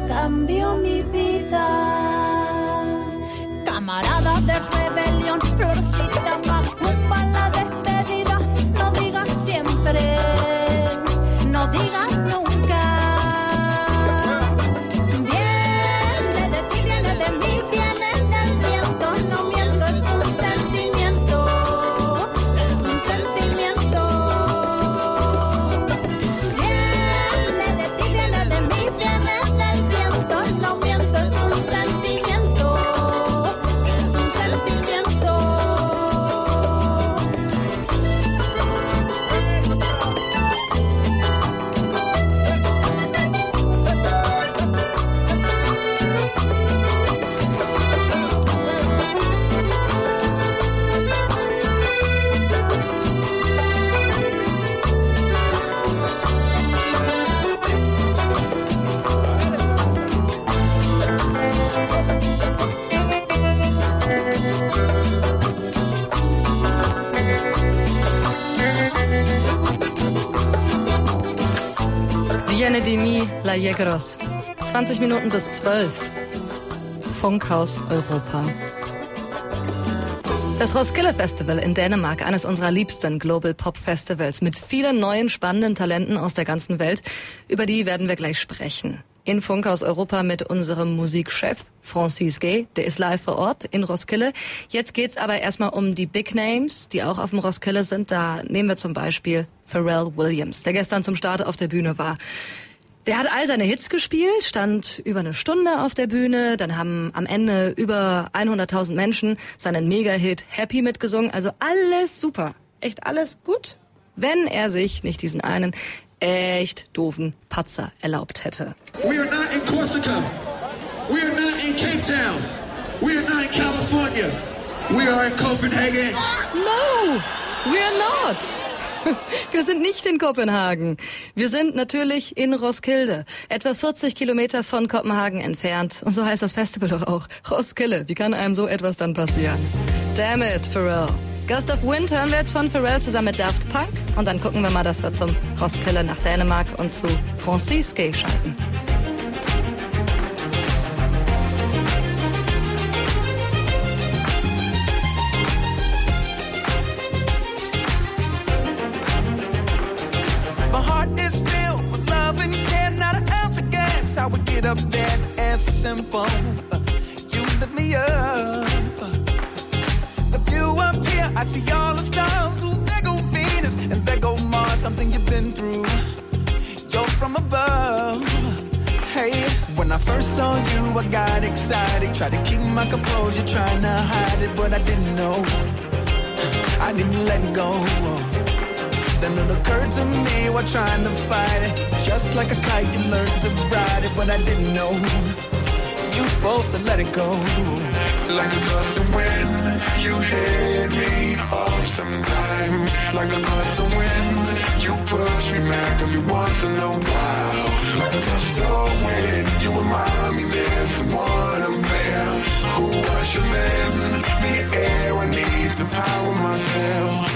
cambió mi vida. Camaradas de rebelión, Tiene La Yegros. zwanzig Minuten bis zwölf. Funkhaus Europa. Das Roskilde Festival in Dänemark, eines unserer liebsten Global Pop Festivals mit vielen neuen spannenden Talenten aus der ganzen Welt, über die werden wir gleich sprechen. In Funkhaus Europa mit unserem Musikchef Francis Gay, der ist live vor Ort in Roskilde. Jetzt geht's aber erstmal um die Big Names, die auch auf dem Roskilde sind. Da nehmen wir zum Beispiel Pharrell Williams, der gestern zum Start auf der Bühne war. Der hat all seine Hits gespielt, stand über eine Stunde auf der Bühne, dann haben am Ende über hunderttausend Menschen seinen Mega-Hit Happy mitgesungen. Also alles super, echt alles gut, wenn er sich nicht diesen einen echt doofen Patzer erlaubt hätte. We are not in Corsica. We are not in Cape Town. We are not in California. We are in Copenhagen. No, we are not. Wir sind nicht in Kopenhagen. Wir sind natürlich in Roskilde, etwa vierzig Kilometer von Kopenhagen entfernt. Und so heißt das Festival doch auch. Roskilde, wie kann einem so etwas dann passieren? Damn it, Pharrell. Gust of Wind hören wir jetzt von Pharrell zusammen mit Daft Punk. Und dann gucken wir mal, dass wir zum Roskilde nach Dänemark und zu Francis Gay schalten. I would get up that and simple. You lift me up. The view up here, I see all the stars. Ooh, there go Venus and there go Mars. Something you've been through. You're from above. Hey, when I first saw you, I got excited. Tried to keep my composure, trying to hide it, but I didn't know. I didn't let go. Then it occurred to me while trying to fight it. Just like a kite, you learned to ride it, but I didn't know you supposed to let it go. Like a gust of wind, you hit me off sometimes. Like a gust of wind, you push me back every once in a while. Like a gust of wind, you remind me there's someone up there who rushes in the air. I need to power myself.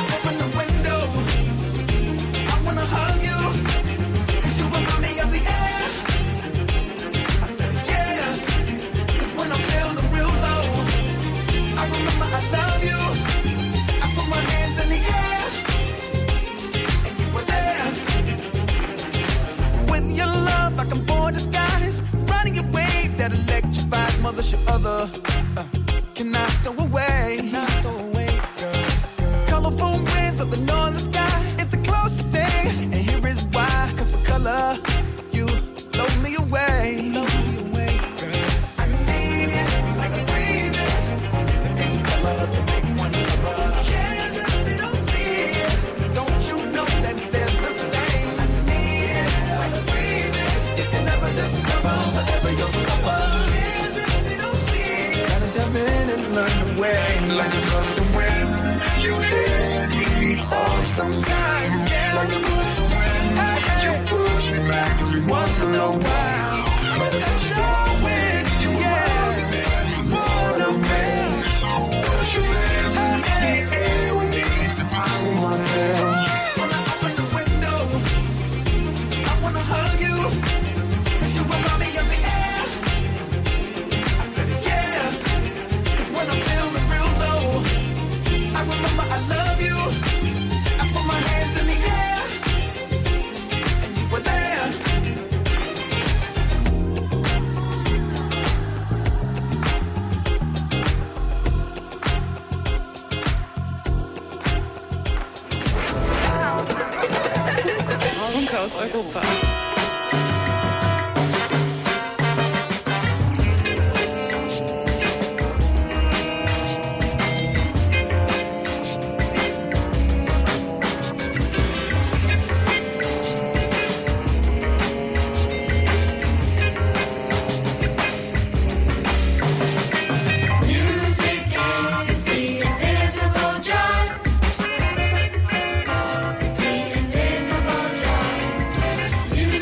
That electrified mothership other uh, cannot stow away. Cannot stow away girl, girl. Colorful winds of the northern sky, it's the closest thing. And here is why, cause for color, you blow me away. Blow me away, girl. I need it like a breathing. Music and colors can make one lover. Cares if they don't see it. Don't you know that they're the same? I need it like a breathing. If you never discover, forever you'll suffer. Learn the way. Like a gust of wind, you hit me off sometimes. Yeah. Like a gust of wind, hey, you push me back every once in a while. Like a gust of wind, you remind me there's someone up there who pushes in the air. I need to power myself. When I open the window, I wanna hug you, cause you remind me of the air. I said it, yeah. When I'm feeling real low, I remember I love you. I put my hands in the air, and you were there. Funkhaus Europa. Music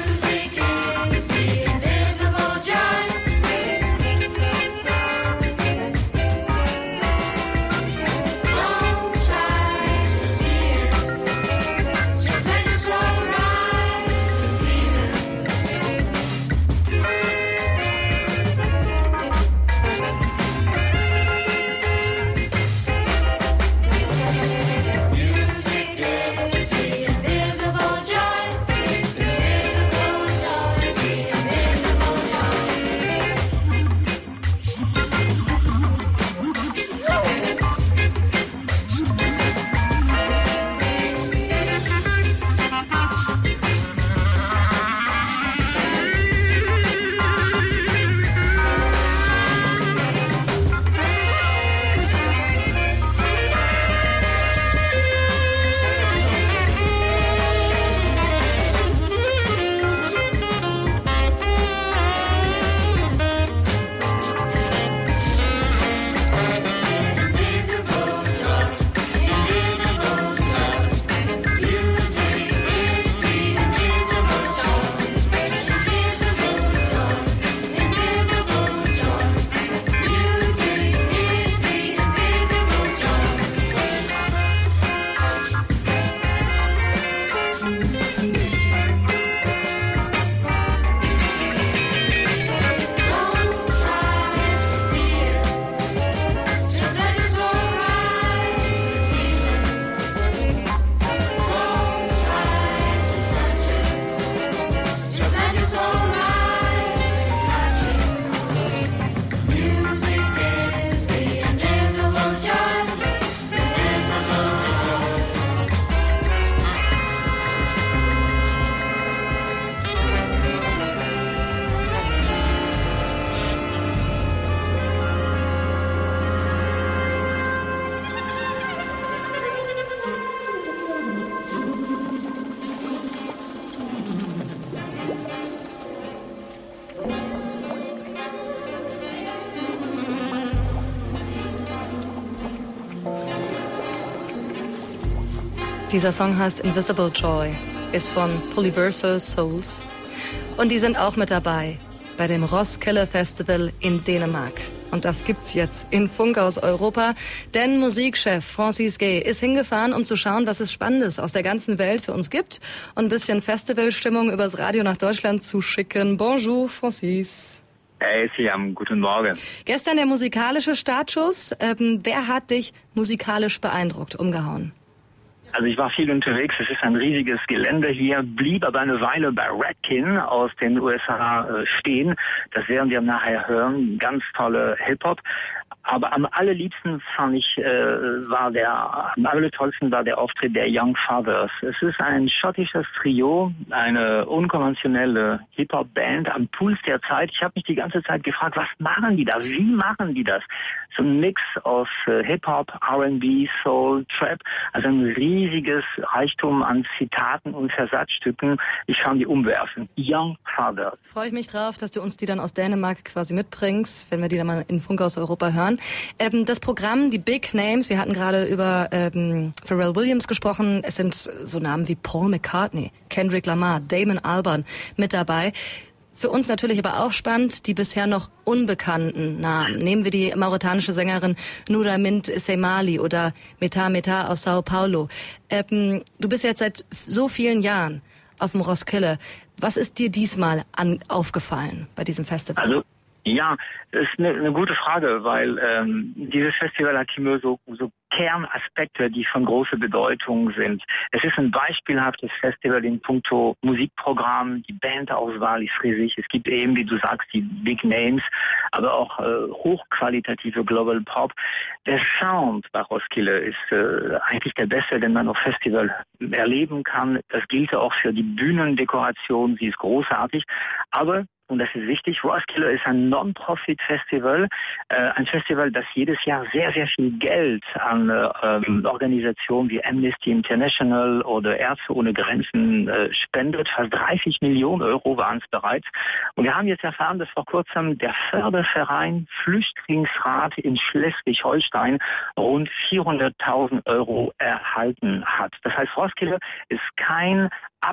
Dieser Song heißt Invisible Joy, ist von Polyversal Souls. Und die sind auch mit dabei bei dem Roskilde Festival in Dänemark. Und das gibt's jetzt in Funkhaus Europa, denn Musikchef Francis Gay ist hingefahren, um zu schauen, was es Spannendes aus der ganzen Welt für uns gibt und ein bisschen Festivalstimmung übers Radio nach Deutschland zu schicken. Bonjour, Francis. Hey, Siam, guten Morgen. Gestern der musikalische Startschuss. Ähm, wer hat dich musikalisch beeindruckt, umgehauen? Also ich war viel unterwegs, es ist ein riesiges Gelände hier, blieb aber eine Weile bei Redkin aus den U S A äh, stehen. Das werden wir nachher hören, ganz tolle Hip-Hop. Aber am allerliebsten fand ich, äh, war der, am allertollsten war der Auftritt der Young Fathers. Es ist ein schottisches Trio, eine unkonventionelle Hip-Hop-Band am Puls der Zeit. Ich habe mich die ganze Zeit gefragt, was machen die da? Wie machen die das? So ein Mix aus äh, Hip-Hop, R and B, Soul, Trap. Also ein riesiges Reichtum an Zitaten und Versatzstücken. Ich fand die umwerfend. Young Fathers. Freue ich mich drauf, dass du uns die dann aus Dänemark quasi mitbringst, wenn wir die dann mal in Funkhaus Europa hören. Ähm, das Programm, die Big Names, wir hatten gerade über ähm, Pharrell Williams gesprochen. Es sind so Namen wie Paul McCartney, Kendrick Lamar, Damon Albarn mit dabei. Für uns natürlich aber auch spannend, die bisher noch unbekannten Namen. Nehmen wir die mauretanische Sängerin Noura Mint Semali oder Meta Meta aus Sao Paulo. Ähm, du bist jetzt seit so vielen Jahren auf dem Roskilde. Was ist dir diesmal an, aufgefallen bei diesem Festival? Also ja, das ist eine, eine gute Frage, weil ähm, dieses Festival hat immer so, so Kernaspekte, die von großer Bedeutung sind. Es ist ein beispielhaftes Festival in puncto Musikprogramm, die Bandauswahl ist riesig. Es gibt eben, wie du sagst, die Big Names, aber auch äh, hochqualitative Global Pop. Der Sound bei Roskilde ist äh, eigentlich der beste, den man auf Festival erleben kann. Das gilt auch für die Bühnendekoration, sie ist großartig, aber und das ist wichtig, Roskilde ist ein Non-Profit-Festival, äh, ein Festival, das jedes Jahr sehr, sehr viel Geld an äh, ähm, Organisationen wie Amnesty International oder Ärzte ohne Grenzen äh, spendet. Fast dreißig Millionen Euro waren es bereits. Und wir haben jetzt erfahren, dass vor kurzem der Förderverein Flüchtlingsrat in Schleswig-Holstein rund vierhunderttausend Euro erhalten hat. Das heißt, Roskilde ist kein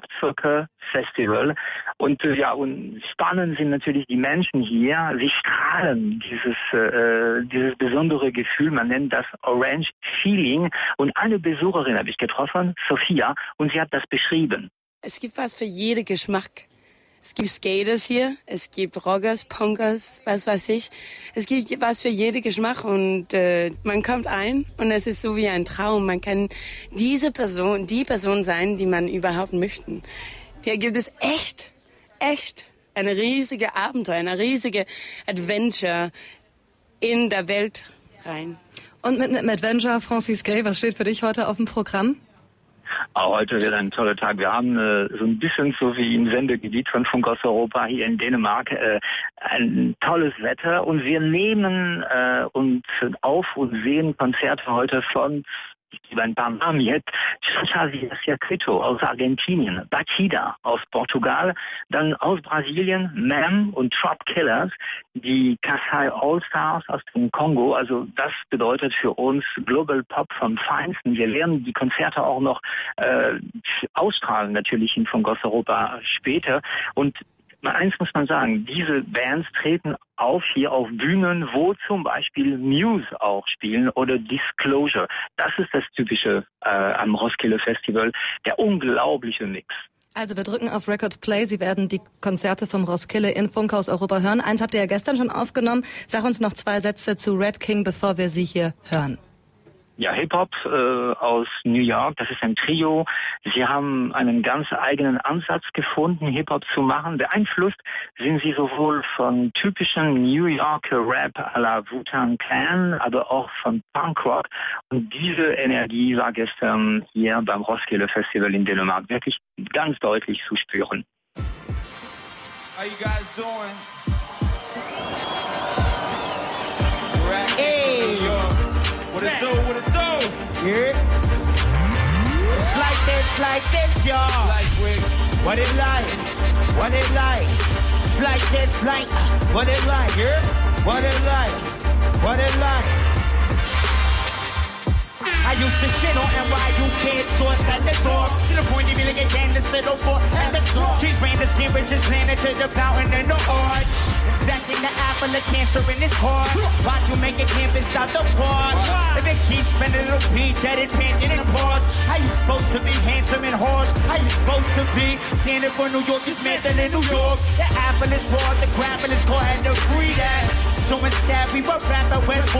Abzocke-Festival. Und äh, ja, und spannend sind natürlich die Menschen hier. Sie strahlen dieses äh, dieses besondere Gefühl. Man nennt das Orange Feeling. Und eine Besucherin habe ich getroffen, Sophia, und sie hat das beschrieben. Es gibt was für jeden Geschmack. Es gibt Skaters hier, es gibt Rockers, Punkers, was weiß ich. Es gibt was für jeden Geschmack und äh, man kommt ein und es ist so wie ein Traum. Man kann diese Person, die Person sein, die man überhaupt möchte. Hier gibt es echt, echt eine riesige Abenteuer, eine riesige Adventure in der Welt rein. Und mit einem Adventure, Francis Gay, was steht für dich heute auf dem Programm? Auch heute wird ein toller Tag. Wir haben äh, so ein bisschen so wie im Sendegebiet von Funkhaus Europa hier in Dänemark äh, ein tolles Wetter und wir nehmen äh, uns auf und sehen Konzerte heute von, ich gebe ein paar Namen jetzt, Xavier Circuito aus Argentinien, Batida aus Portugal, dann aus Brasilien, Mam und Trop Killers, die Kasai All-Stars aus dem Kongo. Also das bedeutet für uns Global Pop vom Feinsten. Wir werden die Konzerte auch noch äh, ausstrahlen, natürlich in Funkhaus Europa später. Und eins muss man sagen, diese Bands treten auf hier auf Bühnen, wo zum Beispiel Muse auch spielen oder Disclosure. Das ist das Typische äh, am Roskilde Festival, der unglaubliche Mix. Also wir drücken auf Record Play. Sie werden die Konzerte vom Roskilde in Funkhaus Europa hören. Eins habt ihr ja gestern schon aufgenommen. Sag uns noch zwei Sätze zu Red King, bevor wir sie hier hören. Ja, Hip-Hop äh, aus New York, das ist ein Trio. Sie haben einen ganz eigenen Ansatz gefunden, Hip-Hop zu machen. Beeinflusst sind sie sowohl von typischen New Yorker Rap à la Wu-Tang Clan, aber auch von Punkrock. Und diese Energie war gestern hier beim Roskilde Festival in Dänemark wirklich ganz deutlich zu spüren. How you guys doing? Hey! What it do, what it do? Yeah. It's like this, like this, y'all. Like with What it like? What it like? It's like this, like uh, what it like? Yeah. What it like? What it like? I used to shit on N Y U kids, source at the door. To the point they be like again, this little boy at the store. She's ran the spirit, just planted to the fountain in the arch. Back in the apple of cancer in his heart. Watch you make a campus out the park. If it keeps spinning, it'll be dead and panting and pause. How you supposed to be handsome and harsh? How you supposed to be standing for New York, dismantling in New York? The apple is raw, the grapple is caught, and to free that. So instead we were rapper West.